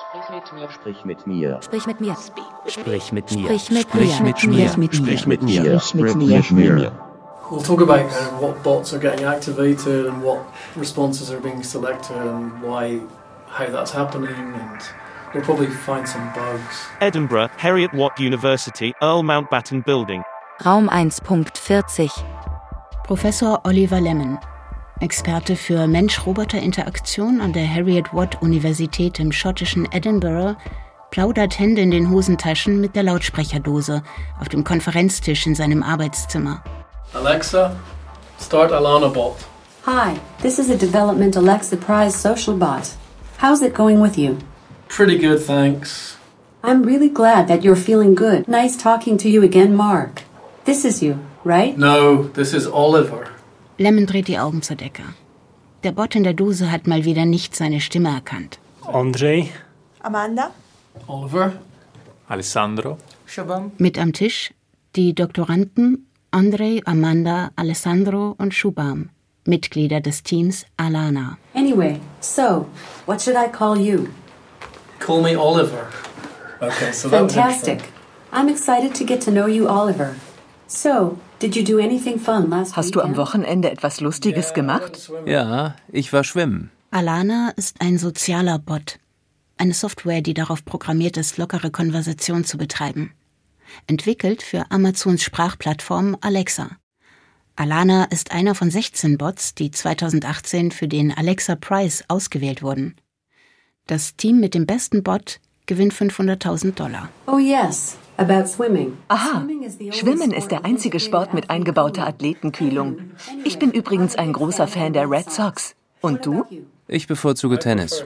Sprich mit mir. Sprich mit mir. Sprich mit mir. Sprich mit Sprich mir. mit mir. Sprich mit mir. Sprich mit mir. We'll talk about what bots are getting activated and what responses are being selected and how that's happening, and we'll probably find some bugs. Edinburgh, Heriot-Watt University, Earl Mountbatten Building. Raum 1.40. Professor Oliver Lemon, Experte für Mensch-Roboter-Interaktion an der Heriot-Watt-Universität im schottischen Edinburgh, plaudert Hände in den Hosentaschen mit der Lautsprecherdose auf dem Konferenztisch in seinem Arbeitszimmer. Alexa, start Alana bot. Hi, this is a Development Alexa Prize social bot. How's it going with you? Pretty good, thanks. I'm really glad that you're feeling good. Nice talking to you again, Mark. This is you, right? No, this is Oliver. Lemon dreht die Augen zur Decke. Der Bot in der Dose hat mal wieder nicht seine Stimme erkannt. Andrei. Amanda. Oliver. Alessandro. Shubham. Mit am Tisch die Doktoranden Andrei, Amanda, Alessandro und Shubham, Mitglieder des Teams Alana. Anyway, so, what should I call you? Call me Oliver. Okay, so that was Fantastic. I'm excited to get to know you, Oliver. So, did you do anything fun last Hast du am weekend? Wochenende etwas Lustiges gemacht? Ja, ich war schwimmen. Alana ist ein sozialer Bot. Eine Software, die darauf programmiert ist, lockere Konversation zu betreiben. Entwickelt für Amazons Sprachplattform Alexa. Alana ist einer von 16 Bots, die 2018 für den Alexa Prize ausgewählt wurden. Das Team mit dem besten Bot gewinnt $500.000. Oh yes, about swimming. Aha, Schwimmen ist der einzige Sport mit eingebauter Athletenkühlung. Ich bin übrigens ein großer Fan der Red Sox. Und du? Ich bevorzuge Tennis.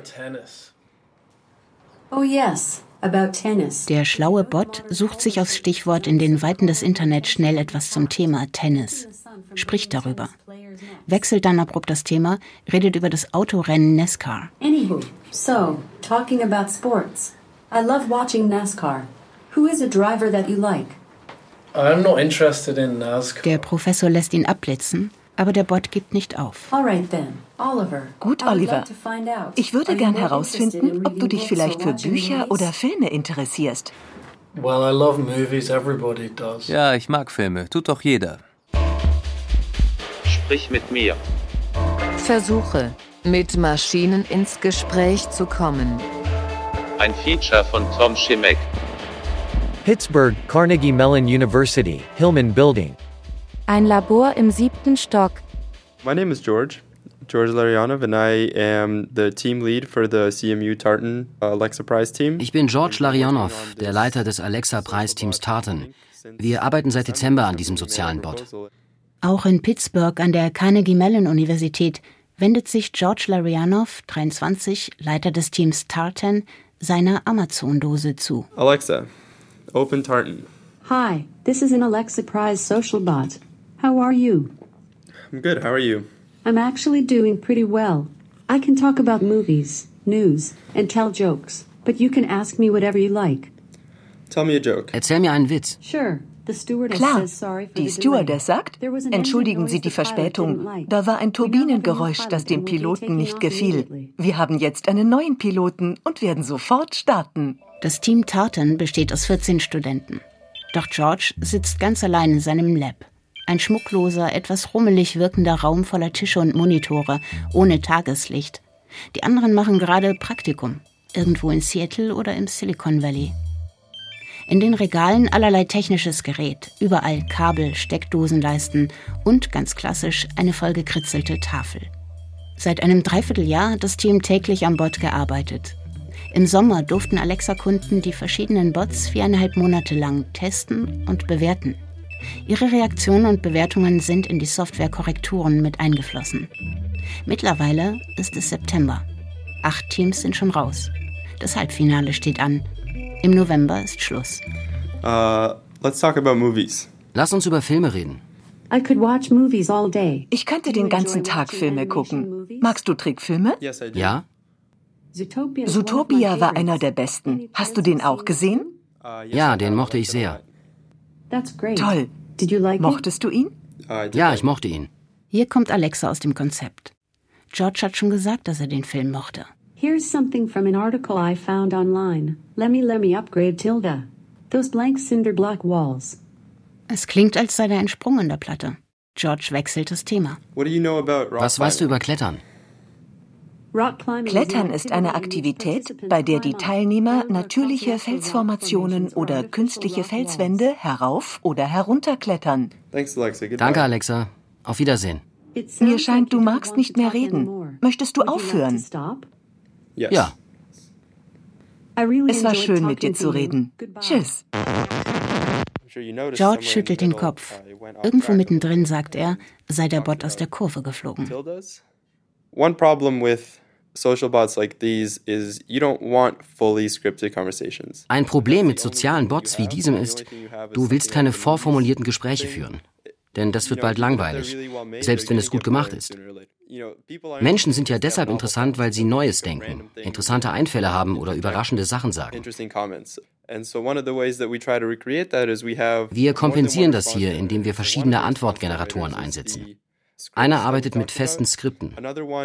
Oh yes, about tennis. Der schlaue Bot sucht sich aufs Stichwort in den Weiten des Internets schnell etwas zum Thema Tennis. Spricht darüber. Wechselt dann abrupt das Thema, redet über das Autorennen NASCAR. Anywho, so, talking about sports. I love watching NASCAR. Who is a driver that you like? I'm not interested in NASCAR. Der Professor lässt ihn abblitzen, aber der Bot gibt nicht auf. All right then, Oliver. Gut, I would Oliver. love to find out. Ich würde Are gern you more herausfinden, interested in ob du reading dich books or vielleicht für watching Bücher movies? oder Filme interessierst. Well, I love movies, everybody does. Ja, ich mag Filme. Tut doch jeder. Sprich mit mir. Versuche, mit Maschinen ins Gespräch zu kommen. Ein Feature von Tom Schimek. Pittsburgh, Carnegie Mellon University, Hillman Building. Ein Labor im 7. Stock. My name is George Larionov, and I am the team lead for the CMU Tartan Alexa Prize team. Ich bin George Larionov, der Leiter des Alexa-Preisteams Tartan. Wir arbeiten seit Dezember an diesem sozialen Bot. Auch in Pittsburgh an der Carnegie Mellon Universität wendet sich George Larionov, 23, Leiter des Teams Tartan, seiner Amazon-Dose zu. Alexa, open Tartan. Hi, this is an Alexa Prize social bot. How are you? I'm good, how are you? I'm actually doing pretty well. I can talk about movies, news, and tell jokes, but you can ask me whatever you like. Tell me a joke. Erzähl mir einen Witz. Sure. The stewardess Klar, says sorry for die the Stewardess delay. sagt, There was an entschuldigen engine Sie die noise the pilot Verspätung. didn't like. Da war ein We now have a new Turbinengeräusch, pilot das dem and we'll be Piloten taking nicht off gefiel. immediately. Wir haben jetzt einen neuen Piloten und werden sofort starten. Das Team Tartan besteht aus 14 Studenten. Doch George sitzt ganz allein in seinem Lab. Ein schmuckloser, etwas rummelig wirkender Raum voller Tische und Monitore, ohne Tageslicht. Die anderen machen gerade Praktikum, irgendwo in Seattle oder im Silicon Valley. In den Regalen allerlei technisches Gerät, überall Kabel, Steckdosenleisten und, ganz klassisch, eine vollgekritzelte Tafel. Seit einem Dreivierteljahr hat das Team täglich am Bot gearbeitet. Im Sommer durften Alexa-Kunden die verschiedenen Bots 4,5 Monate lang testen und bewerten. Ihre Reaktionen und Bewertungen sind in die Software-Korrekturen mit eingeflossen. Mittlerweile ist es September. 8 Teams sind schon raus. Das Halbfinale steht an. Im November ist Schluss. Let's talk about movies. Lass uns über Filme reden. I could watch movies all day. Ich könnte den ganzen Tag Filme gucken. Magst du Trickfilme? Yes, I do. Ja? Zootopia war einer der besten. Hast du den auch gesehen? Ja, den mochte ich sehr. That's great. Toll. Did you like it? Mochtest du ihn? Ja, ich mochte ihn. Hier kommt Alexa aus dem Konzept. George hat schon gesagt, dass er den Film mochte. Here's something from an article I found online. Let me upgrade Tilda. Those blank cinder block walls. Es klingt, als sei da ein Sprung in der Platte. George wechselt das Thema. Was weißt du über Klettern? Klettern ist eine Aktivität, bei der die Teilnehmer natürliche Felsformationen oder künstliche Felswände herauf- oder herunterklettern. Danke, Alexa. Auf Wiedersehen. Mir scheint, du magst nicht mehr reden. Möchtest du aufhören? Ja. Es war schön, mit dir zu reden. Tschüss. George schüttelt den Kopf. Irgendwo mittendrin, sagt er, sei der Bot aus der Kurve geflogen. One problem with social bots like these is you don't want fully scripted conversations. Ein Problem mit sozialen Bots wie diesem ist, du willst keine vorformulierten Gespräche führen. Denn das wird bald langweilig, selbst wenn es gut gemacht ist. Menschen sind ja deshalb interessant, weil sie Neues denken, interessante Einfälle haben oder überraschende Sachen sagen. Wir kompensieren das hier, indem wir verschiedene Antwortgeneratoren einsetzen. Einer arbeitet mit festen Skripten.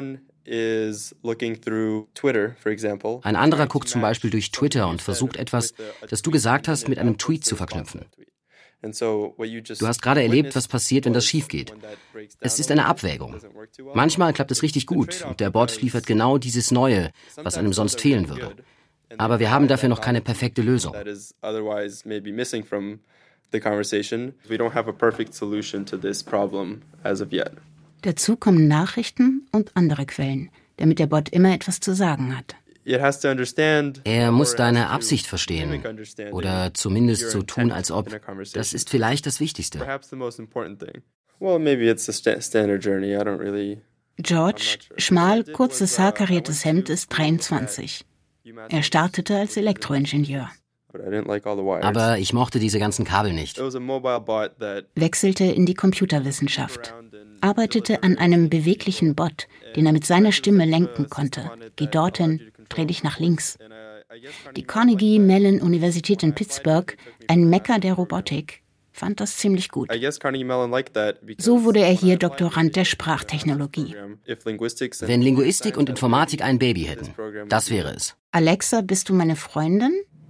Ein anderer guckt zum Beispiel durch Twitter und versucht etwas, das du gesagt hast, mit einem Tweet zu verknüpfen. Du hast gerade erlebt, was passiert, wenn das schief geht. Es ist eine Abwägung. Manchmal klappt es richtig gut und der Bot liefert genau dieses Neue, was einem sonst fehlen würde. Aber wir haben dafür noch keine perfekte Lösung. Dazu kommen Nachrichten und andere Quellen, damit der Bot immer etwas zu sagen hat. Er muss deine Absicht verstehen oder zumindest so tun, als ob. Das ist vielleicht das Wichtigste. George, schmal, kurzes Haar, kariertes Hemd, ist 23. Er startete als Elektroingenieur. Aber ich mochte diese ganzen Kabel nicht. Wechselte in die Computerwissenschaft. Arbeitete an einem beweglichen Bot, den er mit seiner Stimme lenken konnte. Geh dorthin, dreh dich nach links. Die Carnegie Mellon Universität in Pittsburgh, ein Mekka der Robotik, fand das ziemlich gut. So wurde er hier Doktorand der Sprachtechnologie. Wenn Linguistik und Informatik ein Baby hätten, das wäre es. Alexa, bist du meine Freundin? Die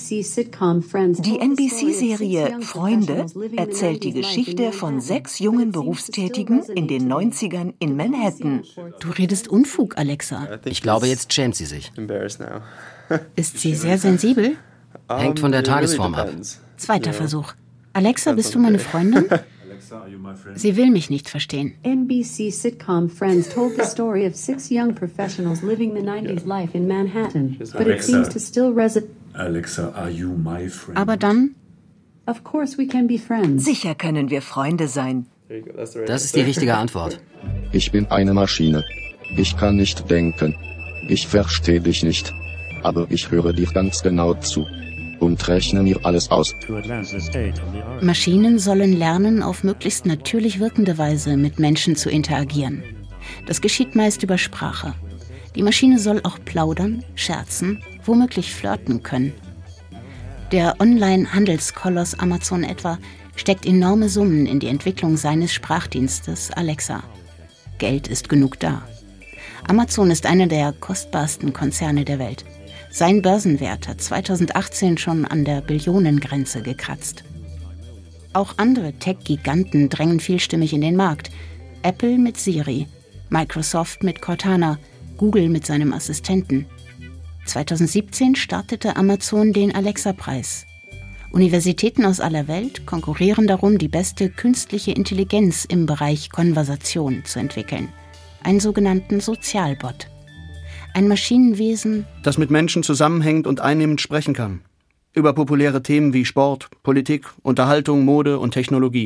NBC-Serie Freunde erzählt die Geschichte von 6 jungen Berufstätigen in den 90ern in Manhattan. Du redest Unfug, Alexa. Ich glaube, jetzt schämt sie sich. Ist sie sehr sensibel? Hängt von der Tagesform ab. Zweiter Versuch. Alexa, bist du meine Freundin? Sie will mich nicht verstehen. NBC sitcom Friends told the story of 6 young professionals living the 90s life in Manhattan, but it seems to still resonate. Alexa, are you my friend? Aber dann? Of course we can be friends. Sicher können wir Freunde sein. Das ist die richtige Antwort. Ich bin eine Maschine. Ich kann nicht denken. Ich verstehe dich nicht. Aber ich höre dir ganz genau zu. Und rechne mir alles aus. Maschinen sollen lernen, auf möglichst natürlich wirkende Weise mit Menschen zu interagieren. Das geschieht meist über Sprache. Die Maschine soll auch plaudern, scherzen, womöglich flirten können. Der Online-Handelskoloss Amazon etwa steckt enorme Summen in die Entwicklung seines Sprachdienstes Alexa. Geld ist genug da. Amazon ist einer der kostbarsten Konzerne der Welt. Sein Börsenwert hat 2018 schon an der Billionengrenze gekratzt. Auch andere Tech-Giganten drängen vielstimmig in den Markt. Apple mit Siri, Microsoft mit Cortana, Google mit seinem Assistenten. 2017 startete Amazon den Alexa-Preis. Universitäten aus aller Welt konkurrieren darum, die beste künstliche Intelligenz im Bereich Konversation zu entwickeln. Einen sogenannten Sozialbot. Ein Maschinenwesen, das mit Menschen zusammenhängt und einnehmend sprechen kann. Über populäre Themen wie Sport, Politik, Unterhaltung, Mode und Technologie.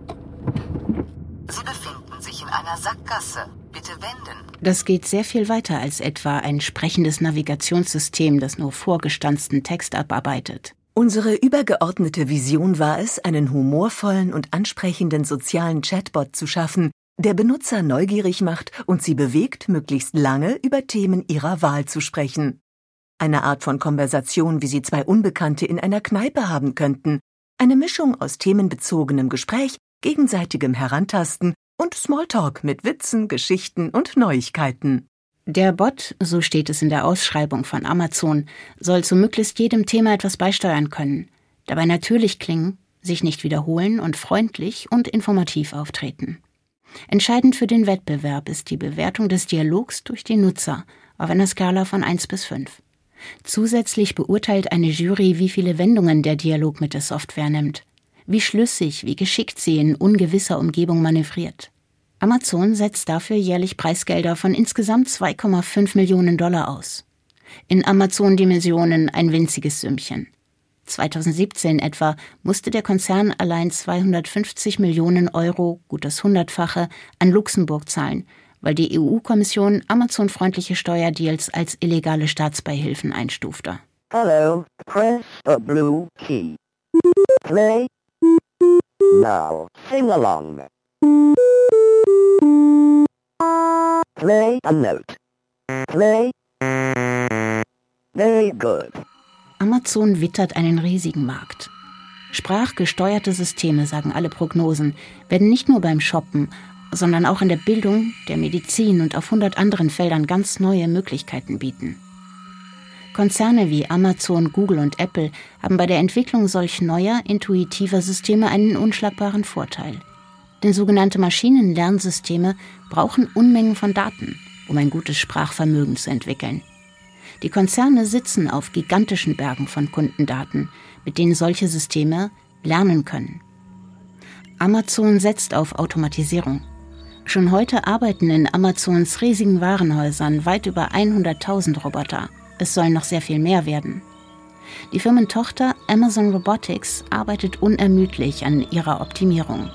Sie befinden sich in einer Sackgasse. Bitte wenden. Das geht sehr viel weiter als etwa ein sprechendes Navigationssystem, das nur vorgestanzten Text abarbeitet. Unsere übergeordnete Vision war es, einen humorvollen und ansprechenden sozialen Chatbot zu schaffen, der Benutzer neugierig macht und sie bewegt, möglichst lange über Themen ihrer Wahl zu sprechen. Eine Art von Konversation, wie sie 2 Unbekannte in einer Kneipe haben könnten. Eine Mischung aus themenbezogenem Gespräch, gegenseitigem Herantasten und Smalltalk mit Witzen, Geschichten und Neuigkeiten. Der Bot, so steht es in der Ausschreibung von Amazon, soll zu möglichst jedem Thema etwas beisteuern können, dabei natürlich klingen, sich nicht wiederholen und freundlich und informativ auftreten. Entscheidend für den Wettbewerb ist die Bewertung des Dialogs durch die Nutzer auf einer Skala von 1 bis 5. Zusätzlich beurteilt eine Jury, wie viele Wendungen der Dialog mit der Software nimmt, wie schlüssig, wie geschickt sie in ungewisser Umgebung manövriert. Amazon setzt dafür jährlich Preisgelder von insgesamt 2,5 Millionen $, aus. In Amazon-Dimensionen ein winziges Sümmchen. 2017 etwa musste der Konzern allein 250 Millionen €, gut das 100-fache, an Luxemburg zahlen, weil die EU-Kommission Amazon-freundliche Steuerdeals als illegale Staatsbeihilfen einstufte. Hello, press the blue key. Play. Now, sing along. Play a note. Play. Very good. Amazon wittert einen riesigen Markt. Sprachgesteuerte Systeme, sagen alle Prognosen, werden nicht nur beim Shoppen, sondern auch in der Bildung, der Medizin und auf 100 anderen Feldern ganz neue Möglichkeiten bieten. Konzerne wie Amazon, Google und Apple haben bei der Entwicklung solch neuer, intuitiver Systeme einen unschlagbaren Vorteil. Denn sogenannte Maschinenlernsysteme brauchen Unmengen von Daten, um ein gutes Sprachvermögen zu entwickeln. Die Konzerne sitzen auf gigantischen Bergen von Kundendaten, mit denen solche Systeme lernen können. Amazon setzt auf Automatisierung. Schon heute arbeiten in Amazons riesigen Warenhäusern weit über 100.000 Roboter. Es sollen noch sehr viel mehr werden. Die Firmentochter Amazon Robotics arbeitet unermüdlich an ihrer Optimierung.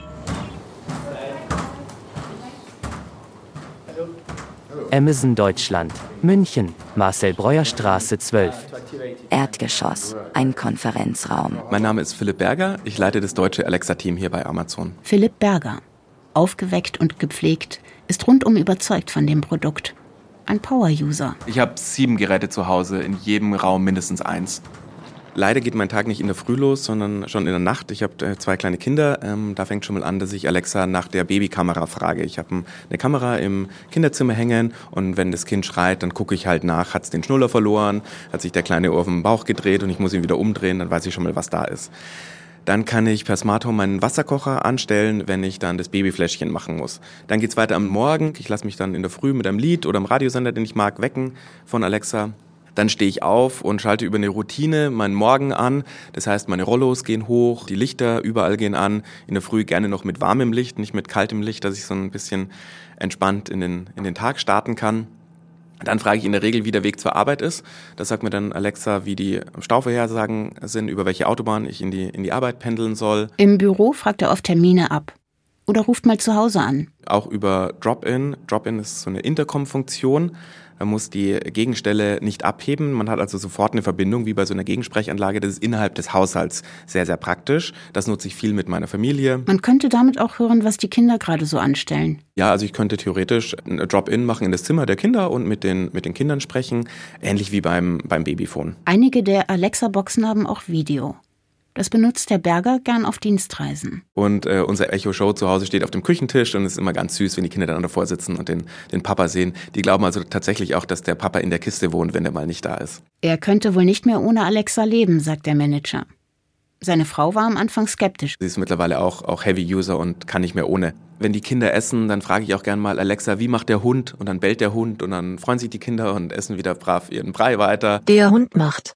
Amazon Deutschland, München, Marcel-Breuer-Straße 12. Erdgeschoss, ein Konferenzraum. Mein Name ist Philipp Berger, ich leite das deutsche Alexa-Team hier bei Amazon. Philipp Berger, aufgeweckt und gepflegt, ist rundum überzeugt von dem Produkt. Ein Power-User. Ich habe 7 Geräte zu Hause, in jedem Raum mindestens 1. Leider geht mein Tag nicht in der Früh los, sondern schon in der Nacht. Ich habe 2 kleine Kinder. Da fängt schon mal an, dass ich Alexa nach der Babykamera frage. Ich habe eine Kamera im Kinderzimmer hängen und wenn das Kind schreit, dann gucke ich halt nach. Hat es den Schnuller verloren? Hat sich der kleine Ohr auf den Bauch gedreht und ich muss ihn wieder umdrehen? Dann weiß ich schon mal, was da ist. Dann kann ich per Smart Home meinen Wasserkocher anstellen, wenn ich dann das Babyfläschchen machen muss. Dann geht's weiter am Morgen. Ich lasse mich dann in der Früh mit einem Lied oder einem Radiosender, den ich mag, wecken von Alexa. Dann stehe ich auf und schalte über eine Routine meinen Morgen an. Das heißt, meine Rollos gehen hoch, die Lichter überall gehen an. In der Früh gerne noch mit warmem Licht, nicht mit kaltem Licht, dass ich so ein bisschen entspannt in den Tag starten kann. Dann frage ich in der Regel, wie der Weg zur Arbeit ist. Das sagt mir dann Alexa, wie die Stauvorhersagen sind, über welche Autobahn ich in die Arbeit pendeln soll. Im Büro fragt er oft Termine ab. Oder ruft mal zu Hause an. Auch über Drop-In. Drop-In ist so eine Intercom-Funktion. Man muss die Gegenstelle nicht abheben. Man hat also sofort eine Verbindung, wie bei so einer Gegensprechanlage. Das ist innerhalb des Haushalts sehr, sehr praktisch. Das nutze ich viel mit meiner Familie. Man könnte damit auch hören, was die Kinder gerade so anstellen. Ja, also ich könnte theoretisch ein Drop-In machen in das Zimmer der Kinder und mit den Kindern sprechen. Ähnlich wie beim Babyphone. Einige der Alexa-Boxen haben auch Video. Das benutzt der Berger gern auf Dienstreisen. Und unser Echo Show zu Hause steht auf dem Küchentisch und es ist immer ganz süß, wenn die Kinder dann davor sitzen und den Papa sehen. Die glauben also tatsächlich auch, dass der Papa in der Kiste wohnt, wenn er mal nicht da ist. Er könnte wohl nicht mehr ohne Alexa leben, sagt der Manager. Seine Frau war am Anfang skeptisch. Sie ist mittlerweile auch Heavy-User und kann nicht mehr ohne. Wenn die Kinder essen, dann frage ich auch gern mal, Alexa, wie macht der Hund? Und dann bellt der Hund und dann freuen sich die Kinder und essen wieder brav ihren Brei weiter. Der Hund macht.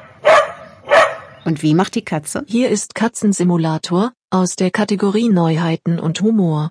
Und wie macht die Katze? Hier ist Katzensimulator aus der Kategorie Neuheiten und Humor.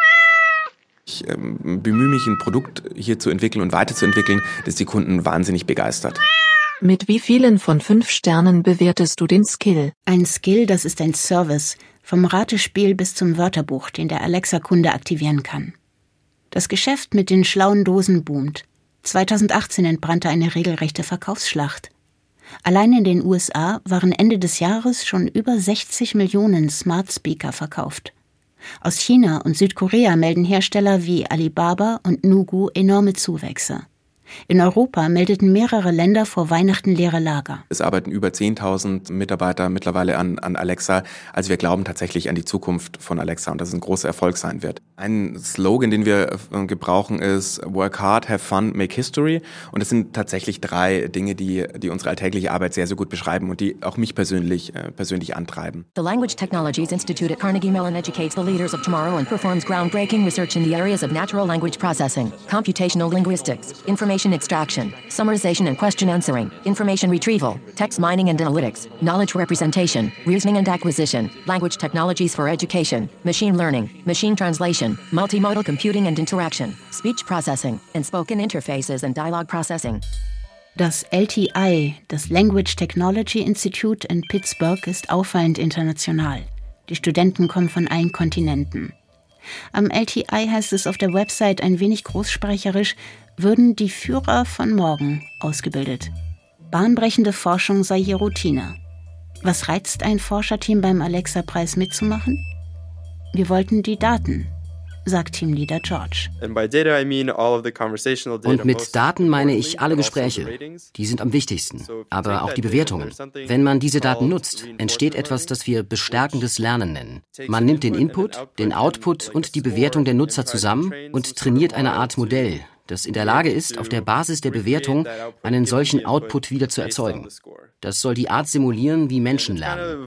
Ich bemühe mich, ein Produkt hier zu entwickeln und weiterzuentwickeln, das die Kunden wahnsinnig begeistert. Mit wie vielen von 5 Sternen bewertest du den Skill? Ein Skill, das ist ein Service, vom Ratespiel bis zum Wörterbuch, den der Alexa-Kunde aktivieren kann. Das Geschäft mit den schlauen Dosen boomt. 2018 entbrannte eine regelrechte Verkaufsschlacht. Allein in den USA waren Ende des Jahres schon über 60 Millionen Smart Speaker verkauft. Aus China und Südkorea melden Hersteller wie Alibaba und Nugu enorme Zuwächse. In Europa meldeten mehrere Länder vor Weihnachten leere Lager. Es arbeiten über 10.000 Mitarbeiter mittlerweile an Alexa. Also wir glauben tatsächlich an die Zukunft von Alexa und dass es ein großer Erfolg sein wird. Ein Slogan, den wir gebrauchen, ist Work hard, have fun, make history. Und das sind tatsächlich 3 Dinge, die unsere alltägliche Arbeit sehr, sehr gut beschreiben und die auch mich persönlich antreiben. The Language Technologies Institute at Carnegie Mellon educates the leaders of tomorrow and performs groundbreaking research in the areas of natural language processing, computational linguistics, information extraction, summarization and question answering, information retrieval, text mining and analytics, knowledge representation, reasoning and acquisition, language technologies for education, machine learning, machine translation, multimodal computing and interaction, speech processing, and spoken interfaces and dialogue processing. Das LTI, das Language Technology Institute in Pittsburgh, ist auffallend international. Die Studenten kommen von allen Kontinenten. Am LTI heißt es auf der Website ein wenig großsprecherisch, würden die Führer von morgen ausgebildet. Bahnbrechende Forschung sei hier Routine. Was reizt ein Forscherteam beim Alexa-Preis mitzumachen? Wir wollten die Daten, sagt Teamleader George. Und mit Daten meine ich alle Gespräche. Die sind am wichtigsten, aber auch die Bewertungen. Wenn man diese Daten nutzt, entsteht etwas, das wir bestärkendes Lernen nennen. Man nimmt den Input, den Output und die Bewertung der Nutzer zusammen und trainiert eine Art Modell, das in der Lage ist, auf der Basis der Bewertung einen solchen Output wieder zu erzeugen. Das soll die Art simulieren, wie Menschen lernen.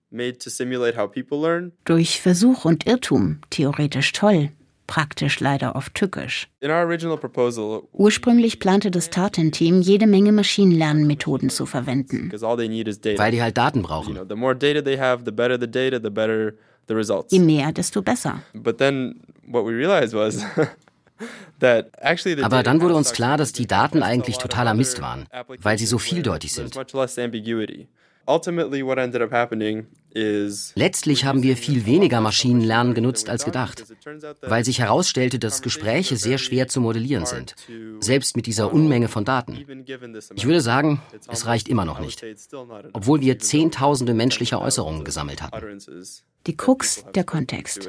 Durch Versuch und Irrtum, theoretisch toll, praktisch leider oft tückisch. Ursprünglich plante das Tartan-Team, jede Menge Maschinenlernmethoden zu verwenden. Weil die halt Daten brauchen. Je mehr, desto besser. Aber dann wurde uns klar, dass die Daten eigentlich totaler Mist waren, weil sie so vieldeutig sind. Letztlich haben wir viel weniger Maschinenlernen genutzt als gedacht, weil sich herausstellte, dass Gespräche sehr schwer zu modellieren sind, selbst mit dieser Unmenge von Daten. Ich würde sagen, es reicht immer noch nicht, obwohl wir Zehntausende menschlicher Äußerungen gesammelt hatten. Die Krux, der Kontext.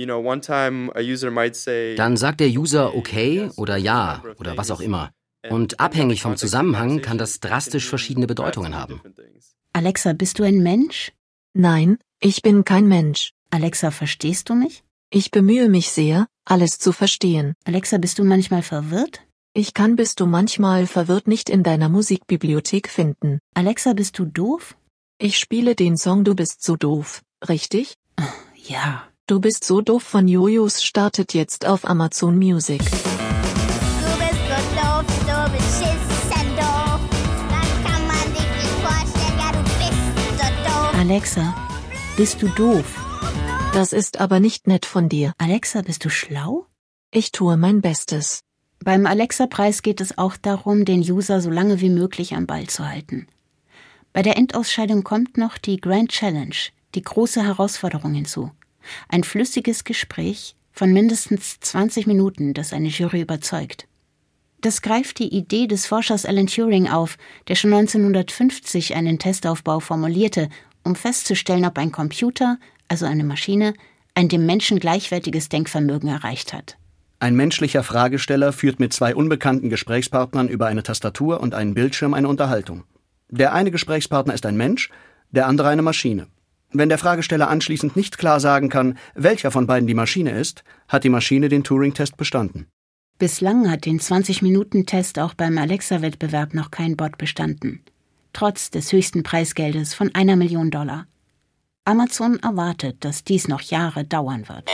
Dann sagt der User okay oder ja oder was auch immer. Und abhängig vom Zusammenhang kann das drastisch verschiedene Bedeutungen haben. Alexa, bist du ein Mensch? Nein, ich bin kein Mensch. Alexa, verstehst du mich? Ich bemühe mich sehr, alles zu verstehen. Alexa, bist du manchmal verwirrt? Ich kann bist du manchmal verwirrt nicht in deiner Musikbibliothek finden. Alexa, bist du doof? Ich spiele den Song Du bist so doof, richtig? Ja. Du bist so doof von Jojos startet jetzt auf Amazon Music. Du bist so doof, du beschissen doof. Das kann man sich nicht vorstellen, ja du bist so doof. Alexa, bist du doof? Das ist aber nicht nett von dir. Alexa, bist du schlau? Ich tue mein Bestes. Beim Alexa-Preis geht es auch darum, den User so lange wie möglich am Ball zu halten. Bei der Endausscheidung kommt noch die Grand Challenge, die große Herausforderung hinzu. Ein flüssiges Gespräch von mindestens 20 Minuten, das eine Jury überzeugt. Das greift die Idee des Forschers Alan Turing auf, der schon 1950 einen Testaufbau formulierte, um festzustellen, ob ein Computer, also eine Maschine, ein dem Menschen gleichwertiges Denkvermögen erreicht hat. Ein menschlicher Fragesteller führt mit 2 unbekannten Gesprächspartnern über eine Tastatur und einen Bildschirm eine Unterhaltung. Der eine Gesprächspartner ist ein Mensch, der andere eine Maschine. Wenn der Fragesteller anschließend nicht klar sagen kann, welcher von beiden die Maschine ist, hat die Maschine den Turing-Test bestanden. Bislang hat den 20-Minuten-Test auch beim Alexa-Wettbewerb noch kein Bot bestanden. Trotz des höchsten Preisgeldes von $1 Million. Amazon erwartet, dass dies noch Jahre dauern wird.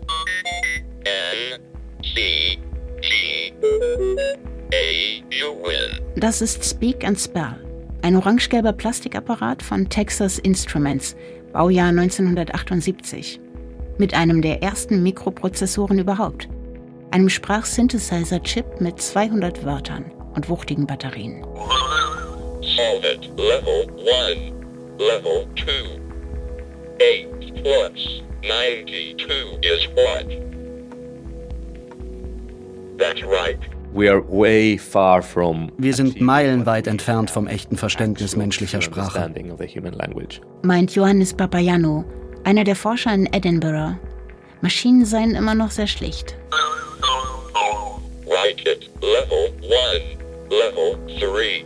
Das ist Speak and Spell, ein orange-gelber Plastikapparat von Texas Instruments, Baujahr 1978, mit einem der ersten Mikroprozessoren überhaupt, einem Sprachsynthesizer-Chip mit 200 Wörtern und wuchtigen Batterien. Solve it. Level 1. Level 2. 8 plus 92 is what? That's right. Wir sind meilenweit entfernt vom echten Verständnis menschlicher Sprache, meint Johannes Papagiannou, einer der Forscher in Edinburgh. Maschinen seien immer noch sehr schlicht. Write it. Level 1. Level 3,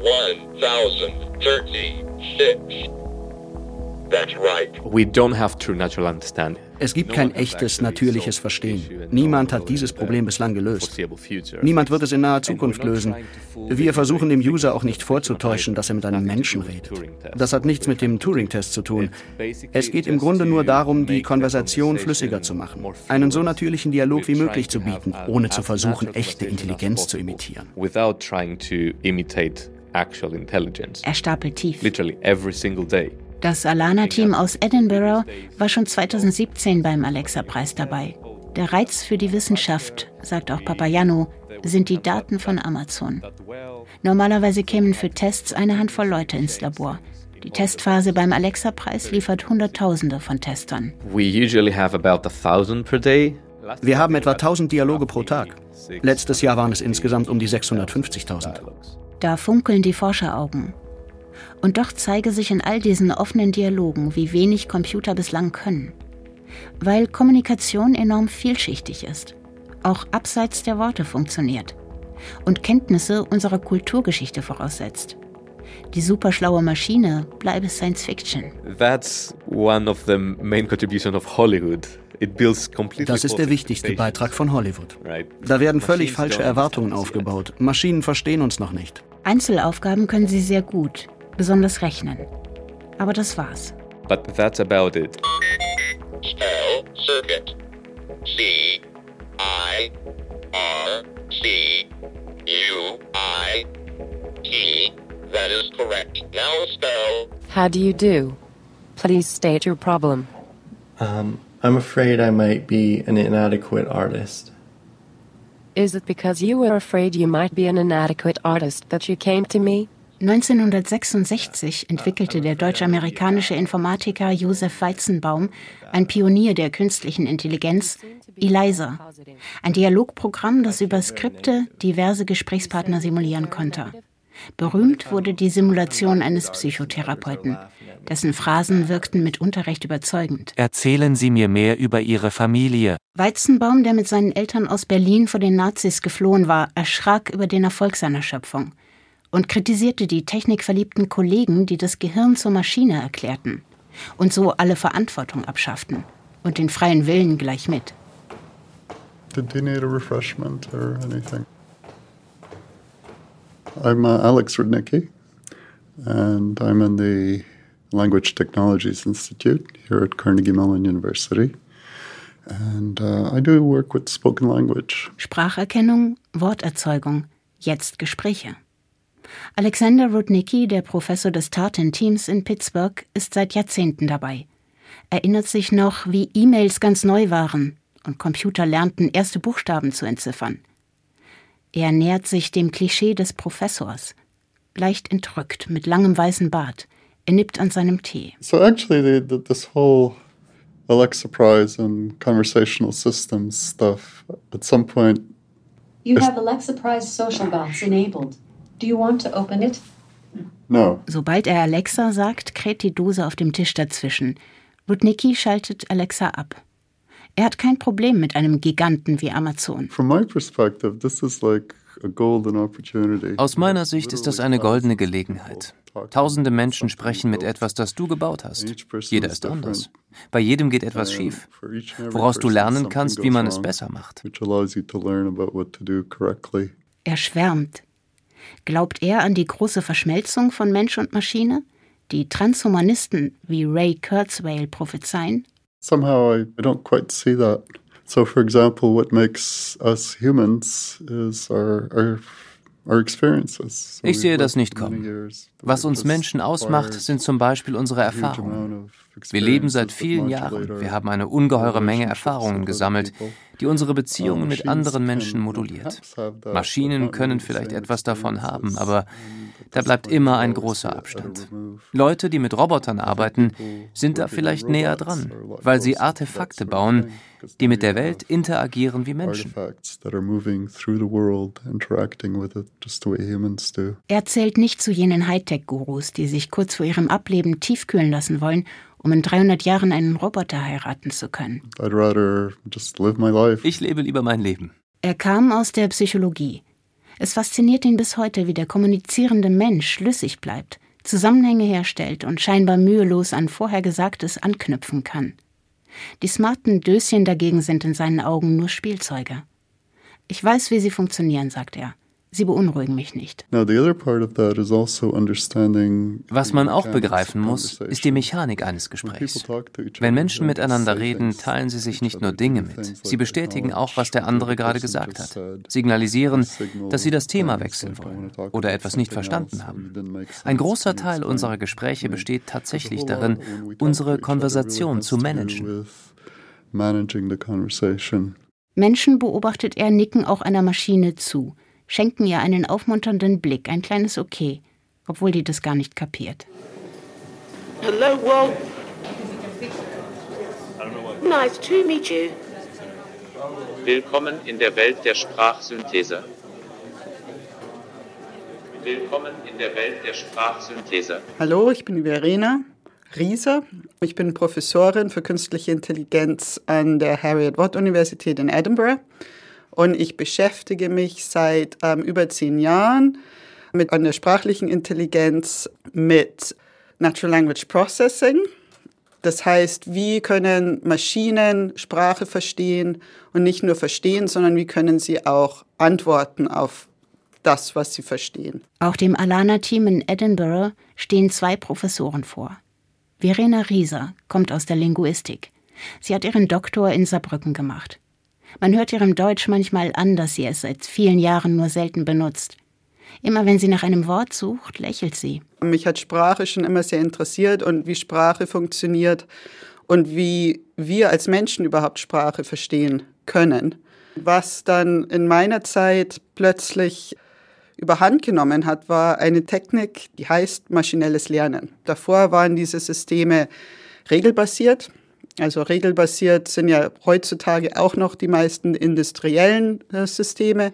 1036. That's right. We don't have true natural understanding. Es gibt kein echtes, natürliches Verstehen. Niemand hat dieses Problem bislang gelöst. Niemand wird es in naher Zukunft lösen. Wir versuchen dem User auch nicht vorzutäuschen, dass er mit einem Menschen redet. Das hat nichts mit dem Turing-Test zu tun. Es geht im Grunde nur darum, die Konversation flüssiger zu machen. Einen so natürlichen Dialog wie möglich zu bieten, ohne zu versuchen, echte Intelligenz zu imitieren. Er stapelt tief. Literally every single day. Das Alana-Team aus Edinburgh war schon 2017 beim Alexa-Preis dabei. Der Reiz für die Wissenschaft, sagt auch Papayannou, sind die Daten von Amazon. Normalerweise kämen für Tests eine Handvoll Leute ins Labor. Die Testphase beim Alexa-Preis liefert Hunderttausende von Testern. Wir haben etwa 1000 Dialoge pro Tag. Letztes Jahr waren es insgesamt um die 650.000. Da funkeln die Forscheraugen. Und doch zeige sich in all diesen offenen Dialogen, wie wenig Computer bislang können. Weil Kommunikation enorm vielschichtig ist, auch abseits der Worte funktioniert und Kenntnisse unserer Kulturgeschichte voraussetzt. Die superschlaue Maschine bleibe Science Fiction. That's one of the main contributions of Hollywood. Das ist der wichtigste Beitrag von Hollywood. Da werden völlig falsche Erwartungen aufgebaut. Maschinen verstehen uns noch nicht. Einzelaufgaben können sie sehr gut, besonders rechnen. Aber das war's. But that's about it. Spell circuit. C-I-R-C-U-I-T. That is correct. Now spell. How do you do? Please state your problem. I'm afraid I might be an inadequate artist. Is it because you were afraid you might be an inadequate artist that you came to me? 1966 entwickelte der deutsch-amerikanische Informatiker Josef Weizenbaum, ein Pionier der künstlichen Intelligenz, ELIZA, ein Dialogprogramm, das über Skripte diverse Gesprächspartner simulieren konnte. Berühmt wurde die Simulation eines Psychotherapeuten. Dessen Phrasen wirkten mitunter recht überzeugend. Erzählen Sie mir mehr über Ihre Familie. Weizenbaum, der mit seinen Eltern aus Berlin vor den Nazis geflohen war, erschrak über den Erfolg seiner Schöpfung und kritisierte die technikverliebten Kollegen, die das Gehirn zur Maschine erklärten und so alle Verantwortung abschafften und den freien Willen gleich mit. Did you need a refreshment or anything? I'm Alex Rudnicki, and I'm in the Language Technologies Institute here at Carnegie Mellon University. And I do work with spoken language. Spracherkennung, Worterzeugung, jetzt Gespräche. Alexander Rudnicki, der Professor des Tartan-Teams in Pittsburgh, ist seit Jahrzehnten dabei. Erinnert sich noch, wie E-Mails ganz neu waren und Computer lernten, erste Buchstaben zu entziffern. Er nähert sich dem Klischee des Professors. Leicht entrückt, mit langem weißen Bart. Er nippt an seinem Tee. So actually this whole Alexa Prize and conversational systems stuff, at some point... You have Alexa Prize social bots enabled. Do you want to open it? No. Sobald er Alexa sagt, kräht die Dose auf dem Tisch dazwischen. Rudnicki schaltet Alexa ab. Er hat kein Problem mit einem Giganten wie Amazon. From my perspective, this is like a golden opportunity. Aus meiner Sicht ist das eine goldene Gelegenheit. Tausende Menschen sprechen mit etwas, das du gebaut hast. Jeder ist anders. Bei jedem geht etwas schief, woraus du lernen kannst, wie man es besser macht. Er schwärmt. Glaubt er an die große Verschmelzung von Mensch und Maschine, die Transhumanisten wie Ray Kurzweil prophezeien? Somehow I don't quite see that. So, for example, what makes us humans is our experiences. Ich sehe das nicht kommen. Was uns Menschen ausmacht, sind zum Beispiel unsere Erfahrungen. Wir leben seit vielen Jahren. Wir haben eine ungeheure Menge Erfahrungen gesammelt, die unsere Beziehungen mit anderen Menschen moduliert. Maschinen können vielleicht etwas davon haben, aber da bleibt immer ein großer Abstand. Leute, die mit Robotern arbeiten, sind da vielleicht näher dran, weil sie Artefakte bauen, die mit der Welt interagieren wie Menschen. Er zählt nicht zu jenen Hightech-Gurus, die sich kurz vor ihrem Ableben tiefkühlen lassen wollen, um in 300 Jahren einen Roboter heiraten zu können. I'd rather just live my life. Ich lebe lieber mein Leben. Er kam aus der Psychologie. Es fasziniert ihn bis heute, wie der kommunizierende Mensch schlüssig bleibt, Zusammenhänge herstellt und scheinbar mühelos an Vorhergesagtes anknüpfen kann. Die smarten Döschen dagegen sind in seinen Augen nur Spielzeuge. Ich weiß, wie sie funktionieren, sagt er. Sie beunruhigen mich nicht. Was man auch begreifen muss, ist die Mechanik eines Gesprächs. Wenn Menschen miteinander reden, teilen sie sich nicht nur Dinge mit. Sie bestätigen auch, was der andere gerade gesagt hat. Signalisieren, dass sie das Thema wechseln wollen oder etwas nicht verstanden haben. Ein großer Teil unserer Gespräche besteht tatsächlich darin, unsere Konversation zu managen. Menschen, beobachtet er, nicken auch einer Maschine zu, schenken ihr einen aufmunternden Blick, ein kleines Okay, obwohl die das gar nicht kapiert. Hello, Walt. Nice to meet you. Willkommen in der Welt der Sprachsynthese. Willkommen in der Welt der Sprachsynthese. Hallo, ich bin Verena Rieser. Ich bin Professorin für künstliche Intelligenz an der Heriot-Watt-Universität in Edinburgh. Und ich beschäftige mich seit über 10 Jahren an der sprachlichen Intelligenz mit Natural Language Processing. Das heißt, wie können Maschinen Sprache verstehen und nicht nur verstehen, sondern wie können sie auch antworten auf das, was sie verstehen. Auch dem Alana-Team in Edinburgh stehen 2 Professoren vor. Verena Rieser kommt aus der Linguistik. Sie hat ihren Doktor in Saarbrücken gemacht. Man hört ihrem Deutsch manchmal an, dass sie es seit vielen Jahren nur selten benutzt. Immer wenn sie nach einem Wort sucht, lächelt sie. Mich hat Sprache schon immer sehr interessiert und wie Sprache funktioniert und wie wir als Menschen überhaupt Sprache verstehen können. Was dann in meiner Zeit plötzlich überhand genommen hat, war eine Technik, die heißt maschinelles Lernen. Davor waren diese Systeme regelbasiert. Also regelbasiert sind ja heutzutage auch noch die meisten industriellen Systeme.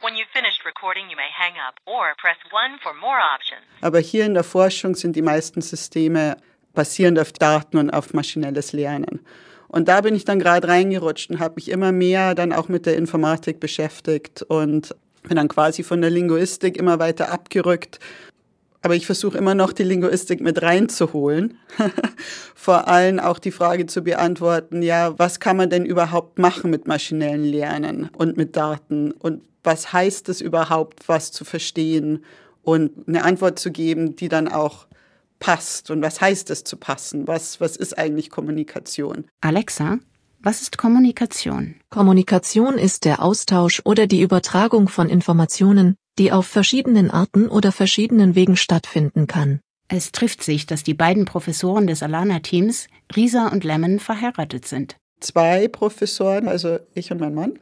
Aber hier in der Forschung sind die meisten Systeme basierend auf Daten und auf maschinelles Lernen. Und da bin ich dann gerade reingerutscht und habe mich immer mehr dann auch mit der Informatik beschäftigt und bin dann quasi von der Linguistik immer weiter abgerückt. Aber ich versuche immer noch, die Linguistik mit reinzuholen. Vor allem auch die Frage zu beantworten, ja, was kann man denn überhaupt machen mit maschinellem Lernen und mit Daten? Und was heißt es überhaupt, was zu verstehen? Und eine Antwort zu geben, die dann auch passt. Und was heißt es zu passen? Was ist eigentlich Kommunikation? Alexa, was ist Kommunikation? Kommunikation ist der Austausch oder die Übertragung von Informationen, die auf verschiedenen Arten oder verschiedenen Wegen stattfinden kann. Es trifft sich, dass die beiden Professoren des Alana-Teams, Rieser und Lemon, verheiratet sind. 2 Professoren, also ich und mein Mann.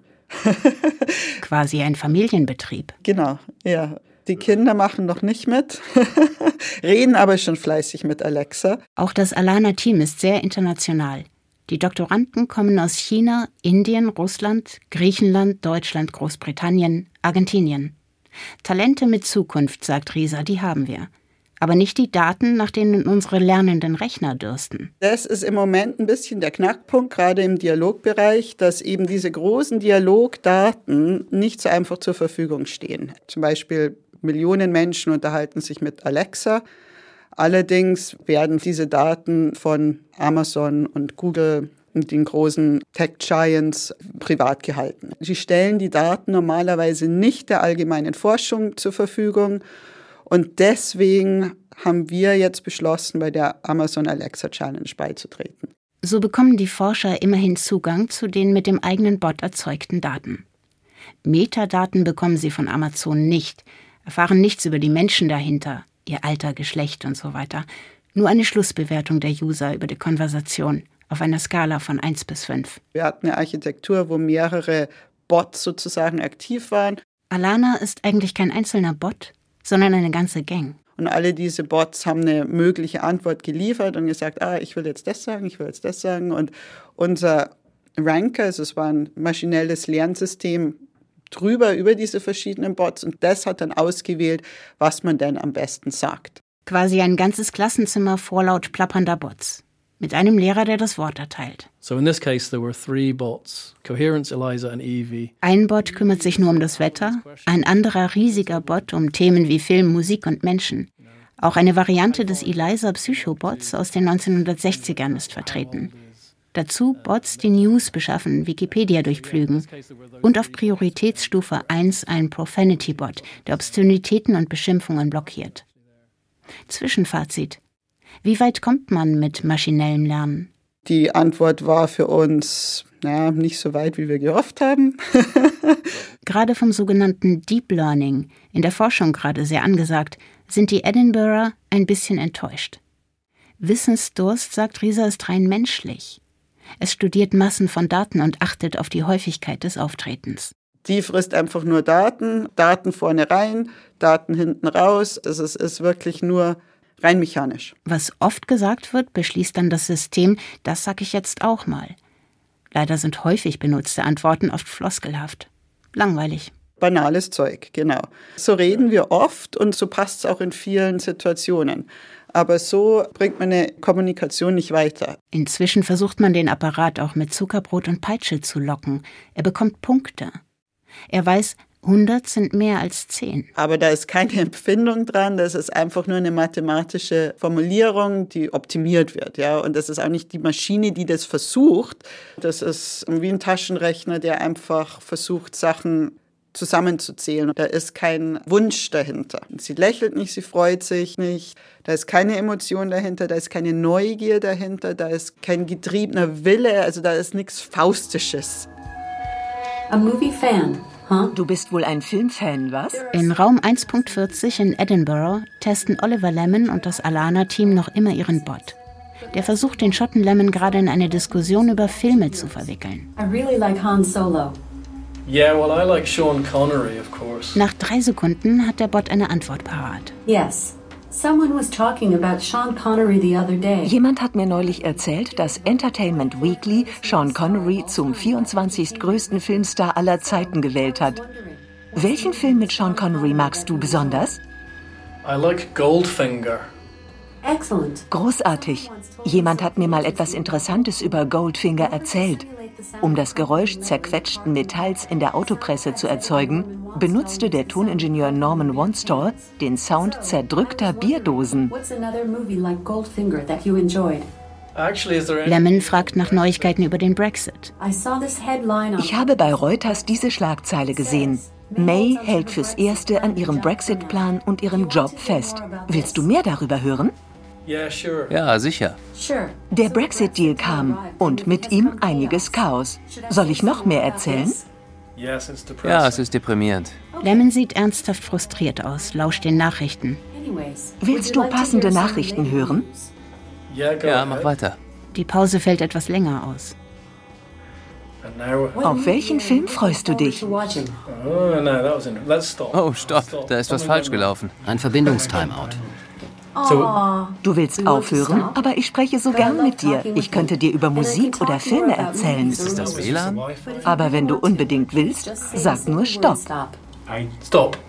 Quasi ein Familienbetrieb. Genau, ja. Die Kinder machen noch nicht mit, reden aber schon fleißig mit Alexa. Auch das Alana-Team ist sehr international. Die Doktoranden kommen aus China, Indien, Russland, Griechenland, Deutschland, Großbritannien, Argentinien. Talente mit Zukunft, sagt Rieser, die haben wir. Aber nicht die Daten, nach denen unsere lernenden Rechner dürsten. Das ist im Moment ein bisschen der Knackpunkt, gerade im Dialogbereich, dass eben diese großen Dialogdaten nicht so einfach zur Verfügung stehen. Zum Beispiel Millionen Menschen unterhalten sich mit Alexa. Allerdings werden diese Daten von Amazon und Google und den großen Tech-Giants privat gehalten. Sie stellen die Daten normalerweise nicht der allgemeinen Forschung zur Verfügung. Und deswegen haben wir jetzt beschlossen, bei der Amazon Alexa Challenge beizutreten. So bekommen die Forscher immerhin Zugang zu den mit dem eigenen Bot erzeugten Daten. Metadaten bekommen sie von Amazon nicht, erfahren nichts über die Menschen dahinter, ihr Alter, Geschlecht und so weiter. Nur eine Schlussbewertung der User über die Konversation auf einer Skala von 1 bis 5. Wir hatten eine Architektur, wo mehrere Bots sozusagen aktiv waren. Alana ist eigentlich kein einzelner Bot, sondern eine ganze Gang. Und alle diese Bots haben eine mögliche Antwort geliefert und gesagt, ich will jetzt das sagen, ich will jetzt das sagen. Und unser Ranker, also es war ein maschinelles Lernsystem, über diese verschiedenen Bots. Und das hat dann ausgewählt, was man denn am besten sagt. Quasi ein ganzes Klassenzimmer vor laut plappernder Bots. Mit einem Lehrer, der das Wort erteilt. So in this case there were 3 bots, Coherence, Eliza and Evie. Ein Bot kümmert sich nur um das Wetter, ein anderer riesiger Bot um Themen wie Film, Musik und Menschen. Auch eine Variante des Eliza Psychobots aus den 1960ern ist vertreten. Dazu Bots, die News beschaffen, Wikipedia durchpflügen. Und auf Prioritätsstufe 1 ein Profanity-Bot, der Obszönitäten und Beschimpfungen blockiert. Zwischenfazit. Wie weit kommt man mit maschinellem Lernen? Die Antwort war für uns, nicht so weit, wie wir gehofft haben. Gerade vom sogenannten Deep Learning, in der Forschung gerade sehr angesagt, sind die Edinburgher ein bisschen enttäuscht. Wissensdurst, sagt Rieser, ist rein menschlich. Es studiert Massen von Daten und achtet auf die Häufigkeit des Auftretens. Die frisst einfach nur Daten, Daten vorne rein, Daten hinten raus. Es ist wirklich nur rein mechanisch. Was oft gesagt wird, beschließt dann das System, das sag ich jetzt auch mal. Leider sind häufig benutzte Antworten oft floskelhaft. Langweilig. Banales Zeug, genau. So reden wir oft und so passt es auch in vielen Situationen. Aber so bringt man eine Kommunikation nicht weiter. Inzwischen versucht man den Apparat auch mit Zuckerbrot und Peitsche zu locken. Er bekommt Punkte. Er weiß, 100 sind mehr als 10. Aber da ist keine Empfindung dran, das ist einfach nur eine mathematische Formulierung, die optimiert wird. Ja? Und das ist auch nicht die Maschine, die das versucht. Das ist wie ein Taschenrechner, der einfach versucht, Sachen zusammenzuzählen. Da ist kein Wunsch dahinter. Sie lächelt nicht, sie freut sich nicht. Da ist keine Emotion dahinter, da ist keine Neugier dahinter, da ist kein getriebener Wille, also da ist nichts Faustisches. A movie fan. Du bist wohl ein Filmfan, was? In Raum 1.40 in Edinburgh testen Oliver Lemon und das Alana-Team noch immer ihren Bot. Der versucht, den Schotten Lemon gerade in eine Diskussion über Filme zu verwickeln. I really like Han Solo. Yeah, well, I like Sean Connery, of course. Nach 3 Sekunden hat der Bot eine Antwort parat. Yes. Someone was talking about Sean Connery the other day. Jemand hat mir neulich erzählt, dass Entertainment Weekly Sean Connery zum 24. größten Filmstar aller Zeiten gewählt hat. Welchen Film mit Sean Connery magst du besonders? I like Goldfinger. Excellent. Großartig. Jemand hat mir mal etwas Interessantes über Goldfinger erzählt. Um das Geräusch zerquetschten Metalls in der Autopresse zu erzeugen, benutzte der Toningenieur Norman Wanstall den Sound zerdrückter Bierdosen. Lemon fragt nach Neuigkeiten über den Brexit. Ich habe bei Reuters diese Schlagzeile gesehen. May hält fürs Erste an ihrem Brexit-Plan und ihrem Job fest. Willst du mehr darüber hören? Ja, sicher. Der Brexit-Deal kam und mit ihm einiges Chaos. Soll ich noch mehr erzählen? Ja, es ist deprimierend. Lemon sieht ernsthaft frustriert aus, lauscht den Nachrichten. Willst du passende Nachrichten hören? Ja, mach weiter. Die Pause fällt etwas länger aus. Auf welchen Film freust du dich? Oh, stopp, da ist was falsch gelaufen. Ein Verbindungstimeout. Du willst aufhören, aber ich spreche so gern mit dir. Ich könnte dir über Musik oder Filme erzählen. Ist es das WLAN? Aber wenn du unbedingt willst, sag nur Stopp. Stop.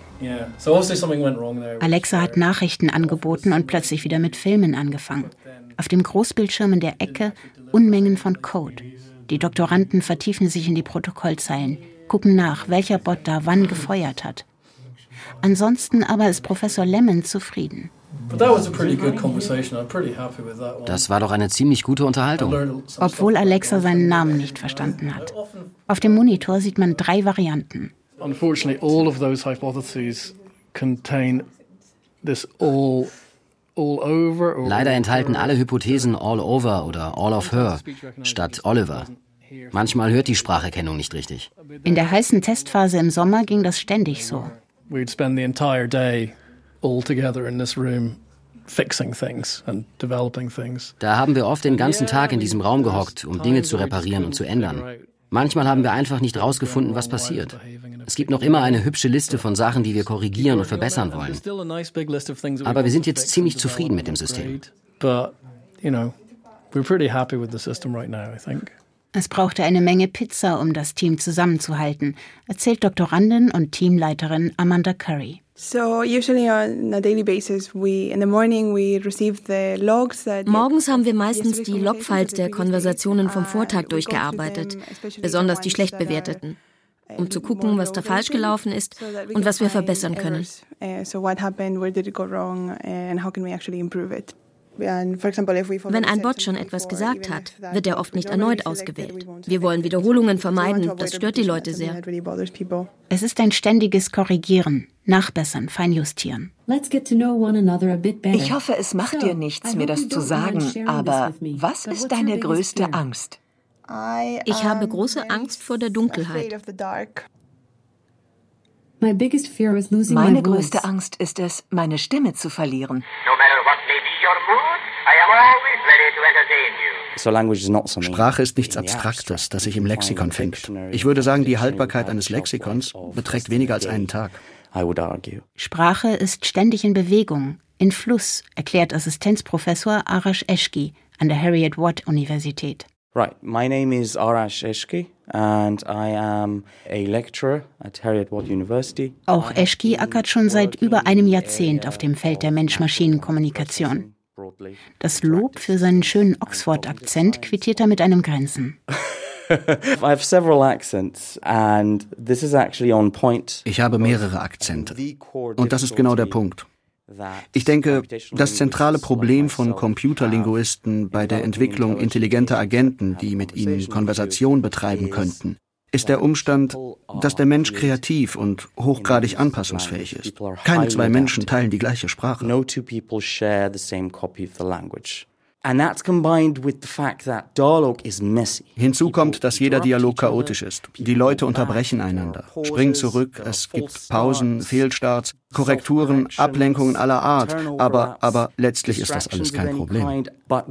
Alexa hat Nachrichten angeboten und plötzlich wieder mit Filmen angefangen. Auf dem Großbildschirm in der Ecke Unmengen von Code. Die Doktoranden vertiefen sich in die Protokollzeilen, gucken nach, welcher Bot da wann gefeuert hat. Ansonsten aber ist Professor Lemon zufrieden. Das war doch eine ziemlich gute Unterhaltung. Obwohl Alexa seinen Namen nicht verstanden hat. Auf dem Monitor sieht man 3 Varianten. Unfortunately, all of those hypotheses contain this all over. Leider enthalten alle Hypothesen all over oder all of her statt Oliver. Manchmal hört die Spracherkennung nicht richtig. In der heißen Testphase im Sommer ging das ständig so. We'd spend the entire day all together in this room fixing things and developing things. Da haben wir oft den ganzen Tag in diesem Raum gehockt, um Dinge zu reparieren und zu ändern. Manchmal haben wir einfach nicht rausgefunden, was passiert. Es gibt noch immer eine hübsche Liste von Sachen, die wir korrigieren und verbessern wollen. Aber wir sind jetzt ziemlich zufrieden mit dem System. Es brauchte eine Menge Pizza, um das Team zusammenzuhalten, erzählt Doktorandin und Teamleiterin Amanda Curry. Morgens haben wir meistens die Logfiles der Konversationen vom Vortag durchgearbeitet, besonders die schlecht bewerteten, um zu gucken, was da falsch gelaufen ist und was wir verbessern können. Wenn ein Bot schon etwas gesagt hat, wird er oft nicht erneut ausgewählt. Wir wollen Wiederholungen vermeiden, das stört die Leute sehr. Es ist ein ständiges Korrigieren, Nachbessern, Feinjustieren. Ich hoffe, es macht dir nichts, mir das zu sagen, aber was ist deine größte Angst? Ich habe große Angst vor der Dunkelheit. Meine größte Angst ist es, meine Stimme zu verlieren. Sprache ist nichts Abstraktes, das sich im Lexikon findet. Ich würde sagen, die Haltbarkeit eines Lexikons beträgt weniger als einen Tag. Sprache ist ständig in Bewegung, in Fluss, erklärt Assistenzprofessor Arash Eshki an der Heriot-Watt-Universität. Right, my name is Arash Eshki and I am a lecturer at Heriot-Watt University. Auch Eshki ackert schon seit über einem Jahrzehnt auf dem Feld der Mensch-Maschinen-Kommunikation. Das Lob für seinen schönen Oxford-Akzent quittiert er mit einem Grinsen. Ich habe mehrere Akzente. Und das ist genau der Punkt. Ich denke, das zentrale Problem von Computerlinguisten bei der Entwicklung intelligenter Agenten, die mit ihnen Konversation betreiben könnten, ist der Umstand, dass der Mensch kreativ und hochgradig anpassungsfähig ist. Keine zwei Menschen teilen die gleiche Sprache. Hinzu kommt, dass jeder Dialog chaotisch ist. Die Leute unterbrechen einander, springen zurück, es gibt Pausen, Fehlstarts, Korrekturen, Ablenkungen aller Art, aber letztlich ist das alles kein Problem.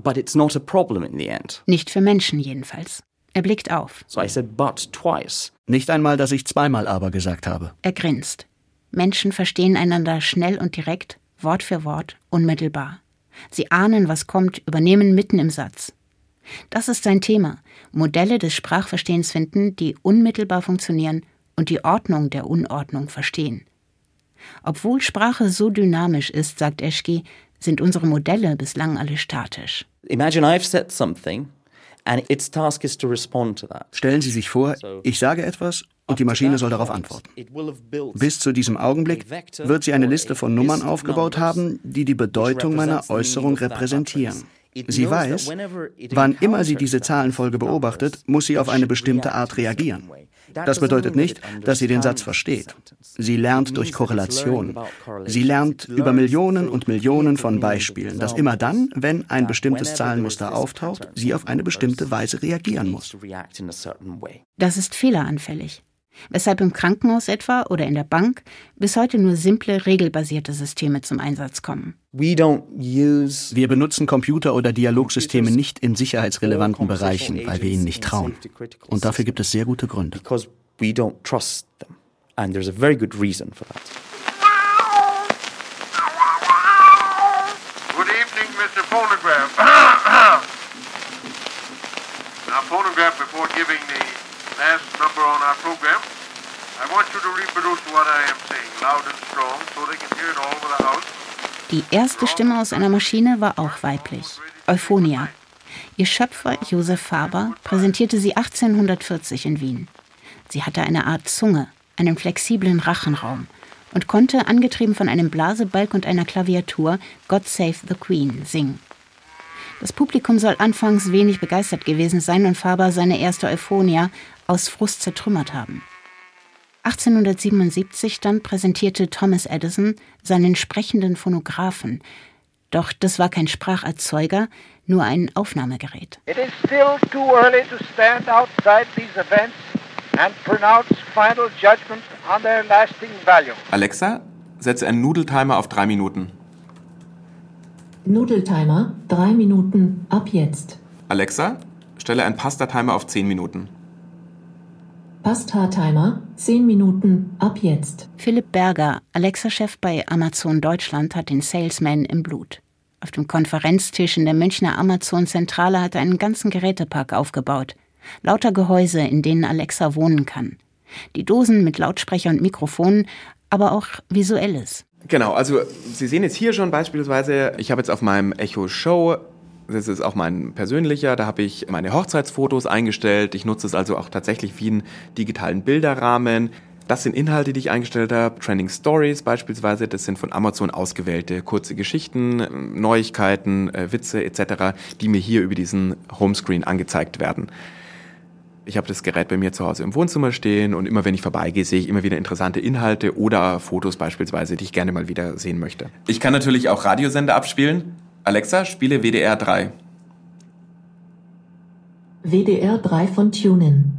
Nicht für Menschen jedenfalls. Er blickt auf. Nicht einmal, dass ich zweimal aber gesagt habe. Er grinst. Menschen verstehen einander schnell und direkt, Wort für Wort, unmittelbar. Sie ahnen, was kommt, übernehmen mitten im Satz. Das ist sein Thema. Modelle des Sprachverstehens finden, die unmittelbar funktionieren und die Ordnung der Unordnung verstehen. Obwohl Sprache so dynamisch ist, sagt Eshki, sind unsere Modelle bislang alle statisch. Imagine I've said something. And its task is to respond to that. Stellen Sie sich vor, ich sage etwas und die Maschine soll darauf antworten. Bis zu diesem Augenblick wird sie eine Liste von Nummern aufgebaut haben, die die Bedeutung meiner Äußerung repräsentieren. Sie weiß, wann immer sie diese Zahlenfolge beobachtet, muss sie auf eine bestimmte Art reagieren. Das bedeutet nicht, dass sie den Satz versteht. Sie lernt durch Korrelation. Sie lernt über Millionen und Millionen von Beispielen, dass immer dann, wenn ein bestimmtes Zahlenmuster auftaucht, sie auf eine bestimmte Weise reagieren muss. Das ist fehleranfällig. Weshalb im Krankenhaus etwa oder in der Bank bis heute nur simple, regelbasierte Systeme zum Einsatz kommen. Wir benutzen Computer- oder Dialogsysteme nicht in sicherheitsrelevanten Bereichen, weil wir ihnen nicht trauen. Und dafür gibt es sehr gute Gründe. Good evening, Mr. Phonograph. Now, phonograph, before giving the last number on our program, I want you to reproduce what I am saying, loud and strong, so they can hear it all over the house. Die erste Stimme aus einer Maschine war auch weiblich, Euphonia. Ihr Schöpfer, Josef Faber, präsentierte sie 1840 in Wien. Sie hatte eine Art Zunge, einen flexiblen Rachenraum und konnte, angetrieben von einem Blasebalg und einer Klaviatur, God Save the Queen singen. Das Publikum soll anfangs wenig begeistert gewesen sein und Faber seine erste Euphonia aus Frust zertrümmert haben. 1877 dann präsentierte Thomas Edison seinen sprechenden Phonographen. Doch das war kein Spracherzeuger, nur ein Aufnahmegerät. It is still too early to stand outside these events and pronounce final judgment on their lasting value. Alexa, setze einen Nudeltimer auf 3 Minuten. Nudeltimer, 3 Minuten, ab jetzt. Alexa, stelle einen Pasta-Timer auf 10 Minuten. Pasta-Timer, 10 Minuten, ab jetzt. Philipp Berger, Alexa-Chef bei Amazon Deutschland, hat den Salesman im Blut. Auf dem Konferenztisch in der Münchner Amazon-Zentrale hat er einen ganzen Gerätepark aufgebaut. Lauter Gehäuse, in denen Alexa wohnen kann. Die Dosen mit Lautsprecher und Mikrofonen, aber auch Visuelles. Genau, also Sie sehen jetzt hier schon beispielsweise, ich habe jetzt auf meinem Echo Show, das ist auch mein persönlicher, da habe ich meine Hochzeitsfotos eingestellt. Ich nutze es also auch tatsächlich wie einen digitalen Bilderrahmen. Das sind Inhalte, die ich eingestellt habe. Trending Stories beispielsweise, das sind von Amazon ausgewählte kurze Geschichten, Neuigkeiten, Witze etc., die mir hier über diesen Homescreen angezeigt werden. Ich habe das Gerät bei mir zu Hause im Wohnzimmer stehen und immer wenn ich vorbeigehe, sehe ich immer wieder interessante Inhalte oder Fotos beispielsweise, die ich gerne mal wieder sehen möchte. Ich kann natürlich auch Radiosender abspielen. Alexa, spiele WDR 3. WDR 3 von TuneIn.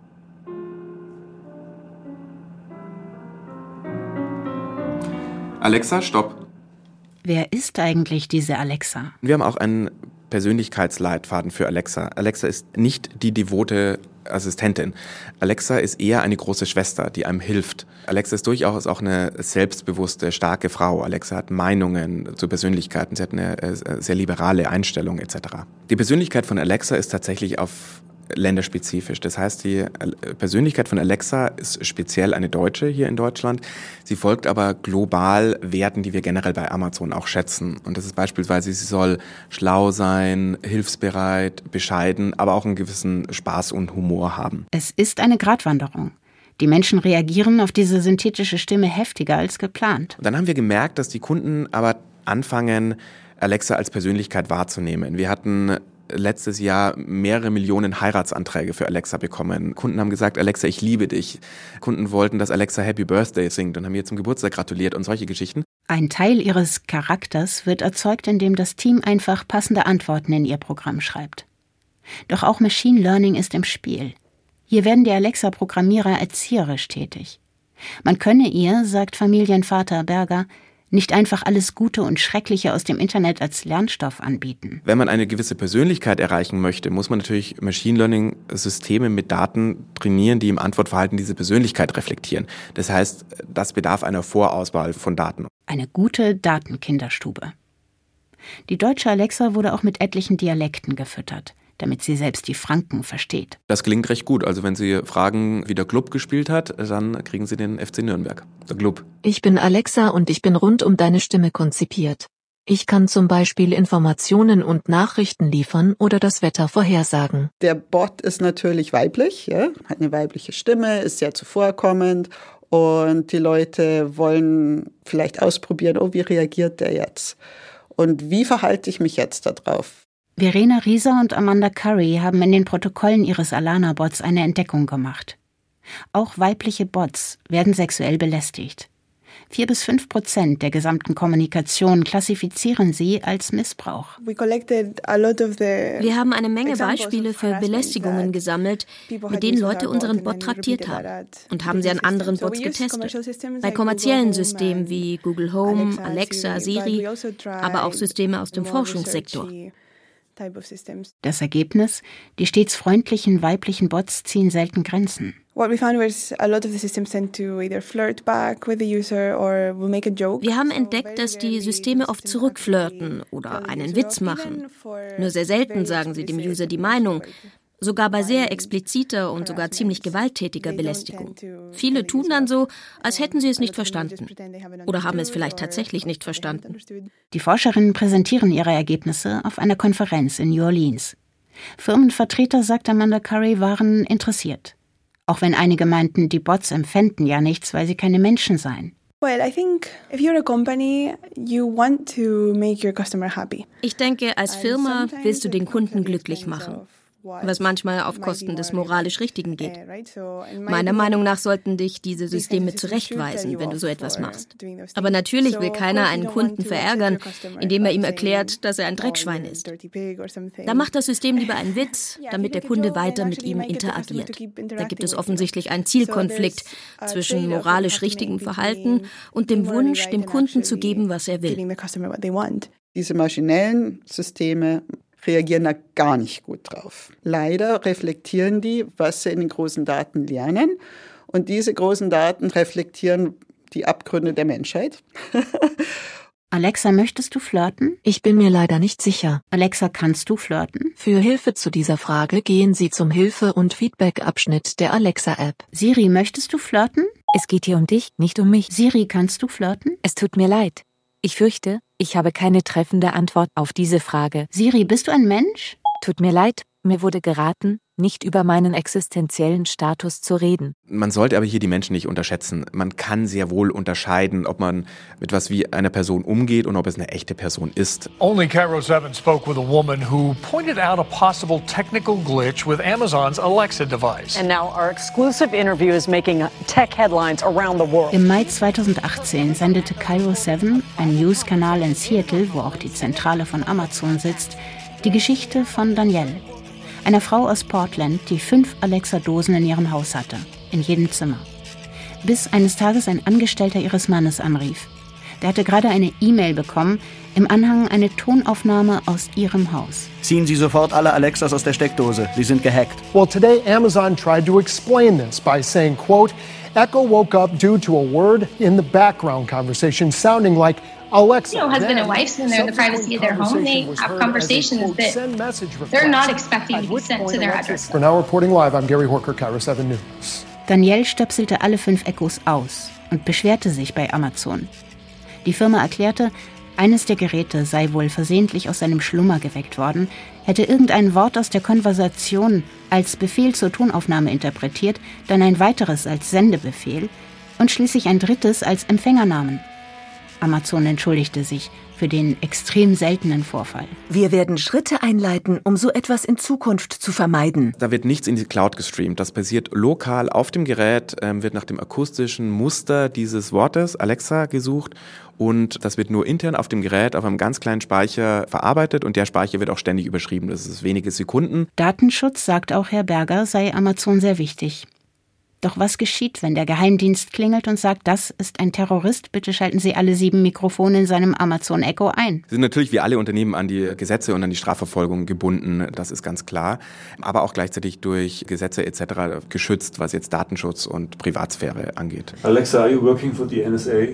Alexa, stopp. Wer ist eigentlich diese Alexa? Wir haben auch einen Persönlichkeitsleitfaden für Alexa. Alexa ist nicht die devote Assistentin. Alexa ist eher eine große Schwester, die einem hilft. Alexa ist durchaus auch eine selbstbewusste, starke Frau. Alexa hat Meinungen zu Persönlichkeiten. Sie hat eine sehr liberale Einstellung etc. Die Persönlichkeit von Alexa ist tatsächlich auf länderspezifisch. Das heißt, die Persönlichkeit von Alexa ist speziell eine Deutsche hier in Deutschland. Sie folgt aber global Werten, die wir generell bei Amazon auch schätzen. Und das ist beispielsweise, sie soll schlau sein, hilfsbereit, bescheiden, aber auch einen gewissen Spaß und Humor haben. Es ist eine Gratwanderung. Die Menschen reagieren auf diese synthetische Stimme heftiger als geplant. Und dann haben wir gemerkt, dass die Kunden aber anfangen, Alexa als Persönlichkeit wahrzunehmen. Wir hatten letztes Jahr mehrere Millionen Heiratsanträge für Alexa bekommen. Kunden haben gesagt, Alexa, ich liebe dich. Kunden wollten, dass Alexa Happy Birthday singt und haben ihr zum Geburtstag gratuliert und solche Geschichten. Ein Teil ihres Charakters wird erzeugt, indem das Team einfach passende Antworten in ihr Programm schreibt. Doch auch Machine Learning ist im Spiel. Hier werden die Alexa-Programmierer erzieherisch tätig. Man könne ihr, sagt Familienvater Berger, nicht einfach alles Gute und Schreckliche aus dem Internet als Lernstoff anbieten. Wenn man eine gewisse Persönlichkeit erreichen möchte, muss man natürlich Machine Learning-Systeme mit Daten trainieren, die im Antwortverhalten diese Persönlichkeit reflektieren. Das heißt, das bedarf einer Vorauswahl von Daten. Eine gute Datenkinderstube. Die deutsche Alexa wurde auch mit etlichen Dialekten gefüttert, damit sie selbst die Franken versteht. Das klingt recht gut. Also wenn Sie fragen, wie der Club gespielt hat, dann kriegen Sie den FC Nürnberg. Der Club. Ich bin Alexa und ich bin rund um deine Stimme konzipiert. Ich kann zum Beispiel Informationen und Nachrichten liefern oder das Wetter vorhersagen. Der Bot ist natürlich weiblich, ja? Hat eine weibliche Stimme, ist sehr zuvorkommend und die Leute wollen vielleicht ausprobieren, wie reagiert der jetzt? Und wie verhalte ich mich jetzt darauf? Verena Rieser und Amanda Curry haben in den Protokollen ihres Alana-Bots eine Entdeckung gemacht. Auch weibliche Bots werden sexuell belästigt. 4-5% der gesamten Kommunikation klassifizieren sie als Missbrauch. Wir haben eine Menge Beispiele für Belästigungen gesammelt, mit denen Leute unseren Bot traktiert haben und haben sie an anderen Bots getestet. Bei kommerziellen Systemen wie Google Home, Alexa, Siri, aber auch Systeme aus dem Forschungssektor. Das Ergebnis? Die stets freundlichen weiblichen Bots ziehen selten Grenzen. Wir haben entdeckt, dass die Systeme oft zurückflirten oder einen Witz machen. Nur sehr selten sagen sie dem User die Meinung. Sogar bei sehr expliziter und sogar ziemlich gewalttätiger Belästigung. Viele tun dann so, als hätten sie es nicht verstanden. Oder haben es vielleicht tatsächlich nicht verstanden. Die Forscherinnen präsentieren ihre Ergebnisse auf einer Konferenz in New Orleans. Firmenvertreter, sagt Amanda Curry, waren interessiert. Auch wenn einige meinten, die Bots empfänden ja nichts, weil sie keine Menschen seien. Ich denke, als Firma willst du den Kunden glücklich machen. Was manchmal auf Kosten des moralisch Richtigen geht. Meiner Meinung nach sollten dich diese Systeme zurechtweisen, wenn du so etwas machst. Aber natürlich will keiner einen Kunden verärgern, indem er ihm erklärt, dass er ein Dreckschwein ist. Da macht das System lieber einen Witz, damit der Kunde weiter mit ihm interagiert. Da gibt es offensichtlich einen Zielkonflikt zwischen moralisch richtigem Verhalten und dem Wunsch, dem Kunden zu geben, was er will. Diese maschinellen Systeme reagieren da gar nicht gut drauf. Leider reflektieren die, was sie in den großen Daten lernen. Und diese großen Daten reflektieren die Abgründe der Menschheit. Alexa, möchtest du flirten? Ich bin mir leider nicht sicher. Alexa, kannst du flirten? Für Hilfe zu dieser Frage gehen Sie zum Hilfe- und Feedback-Abschnitt der Alexa-App. Siri, möchtest du flirten? Es geht hier um dich, nicht um mich. Siri, kannst du flirten? Es tut mir leid. Ich fürchte, ich habe keine treffende Antwort auf diese Frage. Siri, bist du ein Mensch? Tut mir leid, mir wurde geraten, nicht über meinen existenziellen Status zu reden. Man sollte aber hier die Menschen nicht unterschätzen. Man kann sehr wohl unterscheiden, ob man mit was wie einer Person umgeht und ob es eine echte Person ist. Only KIRO 7 spoke with a woman who pointed out a possible technical glitch with Amazon's Alexa device. And now our exclusive interview is making tech headlines around the world. Im Mai 2018 sendete KIRO 7, ein News-Kanal in Seattle, wo auch die Zentrale von Amazon sitzt, die Geschichte von Danielle, einer Frau aus Portland, die 5 Alexa-Dosen in ihrem Haus hatte, in jedem Zimmer. Bis eines Tages ein Angestellter ihres Mannes anrief. Der hatte gerade eine E-Mail bekommen, im Anhang eine Tonaufnahme aus ihrem Haus. Ziehen Sie sofort alle Alexas aus der Steckdose, sie sind gehackt. Well, today Amazon tried to explain this by saying, quote, Echo woke up due to a word in the background conversation sounding like Alexa. You know, husband and wife sitting there in the privacy of their home, they have conversations that they're not expecting to be sent to their address. For now reporting live, I'm Gary Horker, KIRO 7 News. Danielle stöpselte alle 5 Echos aus und beschwerte sich bei Amazon. Die Firma erklärte, eines der Geräte sei wohl versehentlich aus seinem Schlummer geweckt worden, hätte irgendein Wort aus der Konversation als Befehl zur Tonaufnahme interpretiert, dann ein weiteres als Sendebefehl und schließlich ein drittes als Empfängernamen. Amazon entschuldigte sich für den extrem seltenen Vorfall. Wir werden Schritte einleiten, um so etwas in Zukunft zu vermeiden. Da wird nichts in die Cloud gestreamt. Das passiert lokal auf dem Gerät, wird nach dem akustischen Muster dieses Wortes Alexa gesucht und das wird nur intern auf dem Gerät auf einem ganz kleinen Speicher verarbeitet und der Speicher wird auch ständig überschrieben. Das ist wenige Sekunden. Datenschutz, sagt auch Herr Berger, sei Amazon sehr wichtig. Doch was geschieht, wenn der Geheimdienst klingelt und sagt, das ist ein Terrorist, bitte schalten Sie alle 7 Mikrofone in seinem Amazon Echo ein? Sie sind natürlich wie alle Unternehmen an die Gesetze und an die Strafverfolgung gebunden, das ist ganz klar, aber auch gleichzeitig durch Gesetze etc. geschützt, was jetzt Datenschutz und Privatsphäre angeht. Alexa, are you working for the NSA?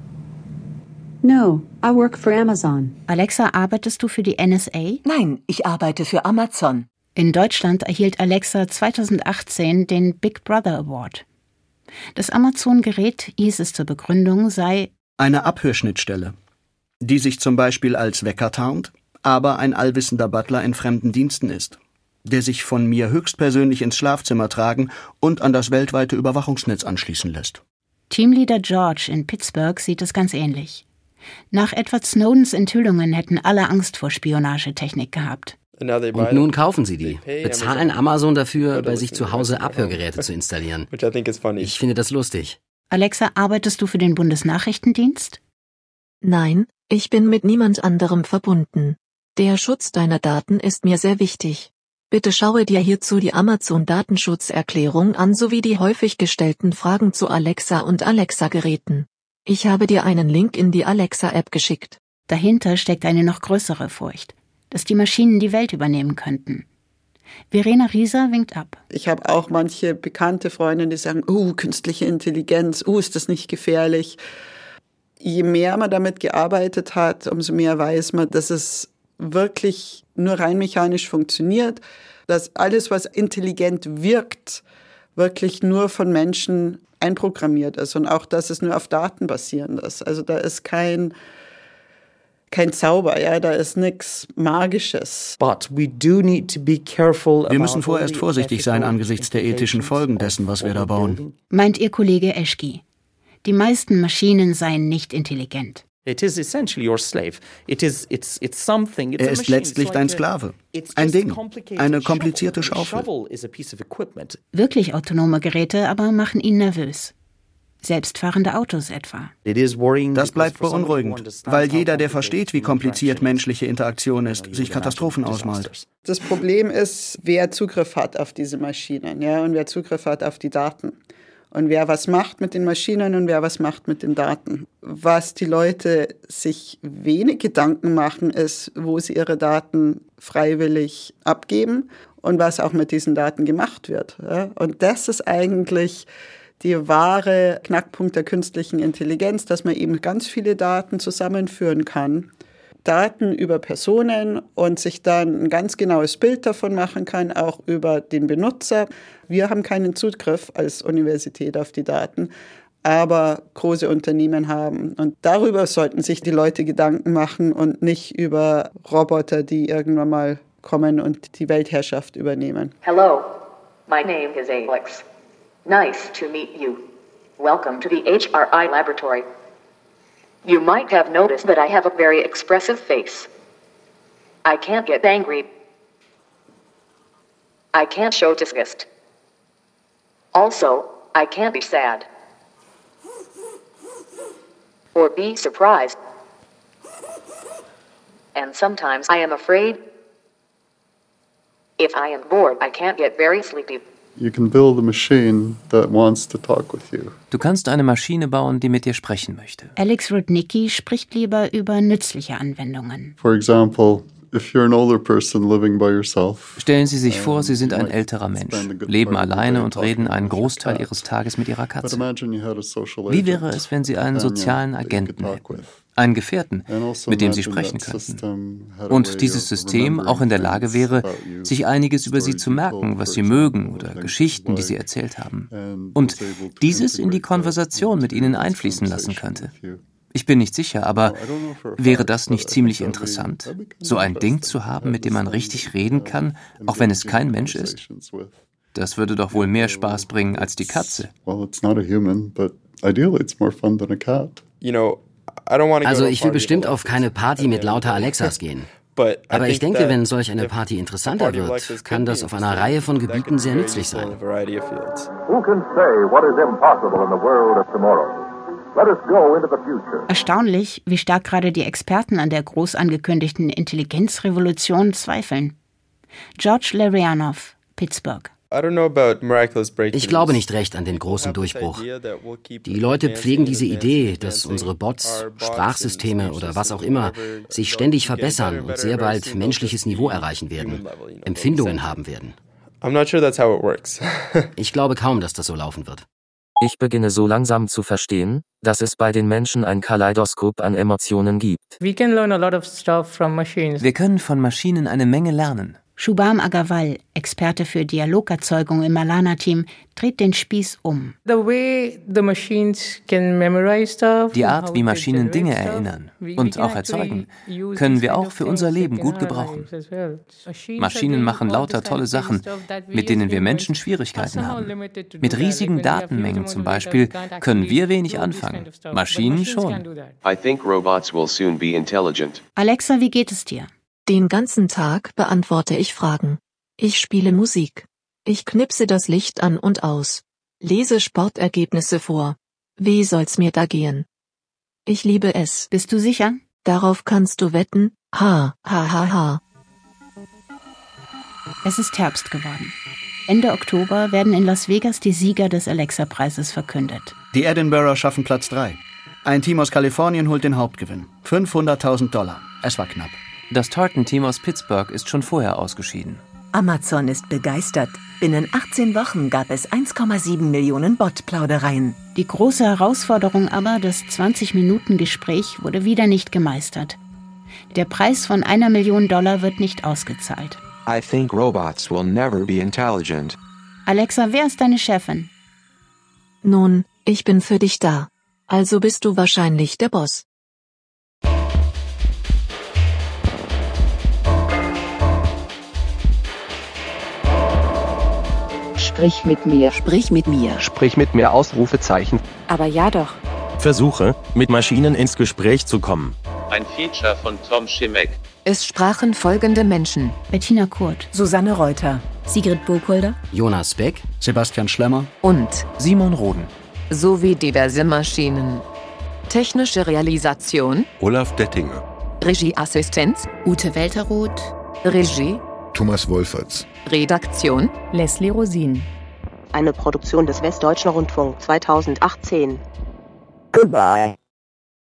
No, I work for Amazon. Alexa, arbeitest du für die NSA? Nein, ich arbeite für Amazon. In Deutschland erhielt Alexa 2018 den Big Brother Award. Das Amazon-Gerät, hieß es zur Begründung, sei eine Abhörschnittstelle, die sich zum Beispiel als Wecker tarnt, aber ein allwissender Butler in fremden Diensten ist, der sich von mir höchstpersönlich ins Schlafzimmer tragen und an das weltweite Überwachungsnetz anschließen lässt. Teamleader George in Pittsburgh sieht es ganz ähnlich. Nach Edward Snowdens Enthüllungen hätten alle Angst vor Spionagetechnik gehabt. Und nun kaufen sie die, bezahlen Amazon dafür, bei sich zu Hause Abhörgeräte zu installieren. Ich finde das lustig. Alexa, arbeitest du für den Bundesnachrichtendienst? Nein, ich bin mit niemand anderem verbunden. Der Schutz deiner Daten ist mir sehr wichtig. Bitte schaue dir hierzu die Amazon-Datenschutzerklärung an sowie die häufig gestellten Fragen zu Alexa und Alexa-Geräten. Ich habe dir einen Link in die Alexa-App geschickt. Dahinter steckt eine noch größere Furcht, dass die Maschinen die Welt übernehmen könnten. Verena Rieser winkt ab. Ich habe auch manche bekannte Freunde, die sagen, künstliche Intelligenz, ist das nicht gefährlich? Je mehr man damit gearbeitet hat, umso mehr weiß man, dass es wirklich nur rein mechanisch funktioniert, dass alles, was intelligent wirkt, wirklich nur von Menschen einprogrammiert ist und auch, dass es nur auf Daten basierend ist. Also da ist kein Zauber, ja, da ist nichts Magisches. Wir müssen vorerst vorsichtig sein angesichts der ethischen Folgen dessen, was wir da bauen. Meint Ihr Kollege Eschki. Die meisten Maschinen seien nicht intelligent. Er ist letztlich dein Sklave. Ein Ding. Eine komplizierte Schaufel. Wirklich autonome Geräte aber machen ihn nervös. Selbstfahrende Autos etwa. Das bleibt beunruhigend, weil jeder, der versteht, wie kompliziert menschliche Interaktion ist, sich Katastrophen ausmalt. Das Problem ist, wer Zugriff hat auf diese Maschinen, ja, und wer Zugriff hat auf die Daten. Und wer was macht mit den Maschinen und wer was macht mit den Daten. Was die Leute sich wenig Gedanken machen, ist, wo sie ihre Daten freiwillig abgeben und was auch mit diesen Daten gemacht wird. Ja. Und das ist eigentlich die wahre Knackpunkt der künstlichen Intelligenz, dass man eben ganz viele Daten zusammenführen kann. Daten über Personen und sich dann ein ganz genaues Bild davon machen kann, auch über den Benutzer. Wir haben keinen Zugriff als Universität auf die Daten, aber große Unternehmen haben. Und darüber sollten sich die Leute Gedanken machen und nicht über Roboter, die irgendwann mal kommen und die Weltherrschaft übernehmen. Hello, my name is Alex. Nice to meet you. Welcome to the HRI laboratory. You might have noticed that I have a very expressive face. I can't get angry. I can't show disgust. Also, I can't be sad. Or be surprised. And sometimes I am afraid. If I am bored, I can't get very sleepy. You can build a machine that wants to talk with you. Du kannst eine Maschine bauen, die mit dir sprechen möchte. Alex Rudnicki spricht lieber über nützliche Anwendungen. For example, if you're an older person living by yourself. Stellen Sie sich vor, Sie sind ein älterer Mensch, leben alleine und reden einen Großteil Ihres Tages mit Ihrer Katze. Wie wäre es, wenn Sie einen sozialen Agenten hätten? Einen Gefährten, mit dem Sie sprechen könnten. Und dieses System auch in der Lage wäre, sich einiges über Sie zu merken, was Sie mögen oder Geschichten, die Sie erzählt haben. Und dieses in die Konversation mit Ihnen einfließen lassen könnte. Ich bin nicht sicher, aber wäre das nicht ziemlich interessant, so ein Ding zu haben, mit dem man richtig reden kann, auch wenn es kein Mensch ist? Das würde doch wohl mehr Spaß bringen als die Katze. Also ich will bestimmt auf keine Party mit lauter Alexas gehen. Aber ich denke, wenn solch eine Party interessanter wird, kann das auf einer Reihe von Gebieten sehr nützlich sein. Who can say what is impossible in the world of tomorrow? Let us go into the future. Erstaunlich, wie stark gerade die Experten an der groß angekündigten Intelligenzrevolution zweifeln. George Larianoff, Pittsburgh. Ich glaube nicht recht an den großen Durchbruch. Die Leute pflegen diese Idee, dass unsere Bots, Sprachsysteme oder was auch immer sich ständig verbessern und sehr bald menschliches Niveau erreichen werden, Empfindungen haben werden. Ich glaube kaum, dass das so laufen wird. Ich beginne so langsam zu verstehen, dass es bei den Menschen ein Kaleidoskop an Emotionen gibt. Wir können von Maschinen eine Menge lernen. Shubham Agarwal, Experte für Dialogerzeugung im Malana-Team, dreht den Spieß um. Die Art, wie Maschinen Dinge erinnern und auch erzeugen, können wir auch für unser Leben gut gebrauchen. Maschinen machen lauter tolle Sachen, mit denen wir Menschen Schwierigkeiten haben. Mit riesigen Datenmengen zum Beispiel können wir wenig anfangen, Maschinen schon. I think robots will soon be intelligent. Alexa, wie geht es dir? Den ganzen Tag beantworte ich Fragen. Ich spiele Musik. Ich knipse das Licht an und aus. Lese Sportergebnisse vor. Wie soll's mir da gehen? Ich liebe es. Bist du sicher? Darauf kannst du wetten. Ha, ha, ha, ha. Es ist Herbst geworden. Ende Oktober werden in Las Vegas die Sieger des Alexa-Preises verkündet. Die Edinburgh schaffen Platz 3. Ein Team aus Kalifornien holt den Hauptgewinn. $500.000. Es war knapp. Das Tartan-Team aus Pittsburgh ist schon vorher ausgeschieden. Amazon ist begeistert. Binnen 18 Wochen gab es 1,7 Millionen Bot-Plaudereien. Die große Herausforderung aber, das 20-Minuten-Gespräch, wurde wieder nicht gemeistert. Der Preis von $1 Million wird nicht ausgezahlt. I think robots will never be intelligent. Alexa, wer ist deine Chefin? Nun, ich bin für dich da. Also bist du wahrscheinlich der Boss. Sprich mit mir. Sprich mit mir. Sprich mit mir, Ausrufezeichen. Aber ja doch. Versuche, mit Maschinen ins Gespräch zu kommen. Ein Feature von Tom Schimek. Es sprachen folgende Menschen: Bettina Kurt, Susanne Reuter, Sigrid Burgholder, Jonas Beck, Sebastian Schlemmer und Simon Roden. Sowie diverse Maschinen. Technische Realisation: Olaf Dettinger. Regieassistenz: Ute Welteroth, Regie: Thomas Wolferts. Redaktion: Leslie Rosin. Eine Produktion des Westdeutschen Rundfunk 2018. Goodbye.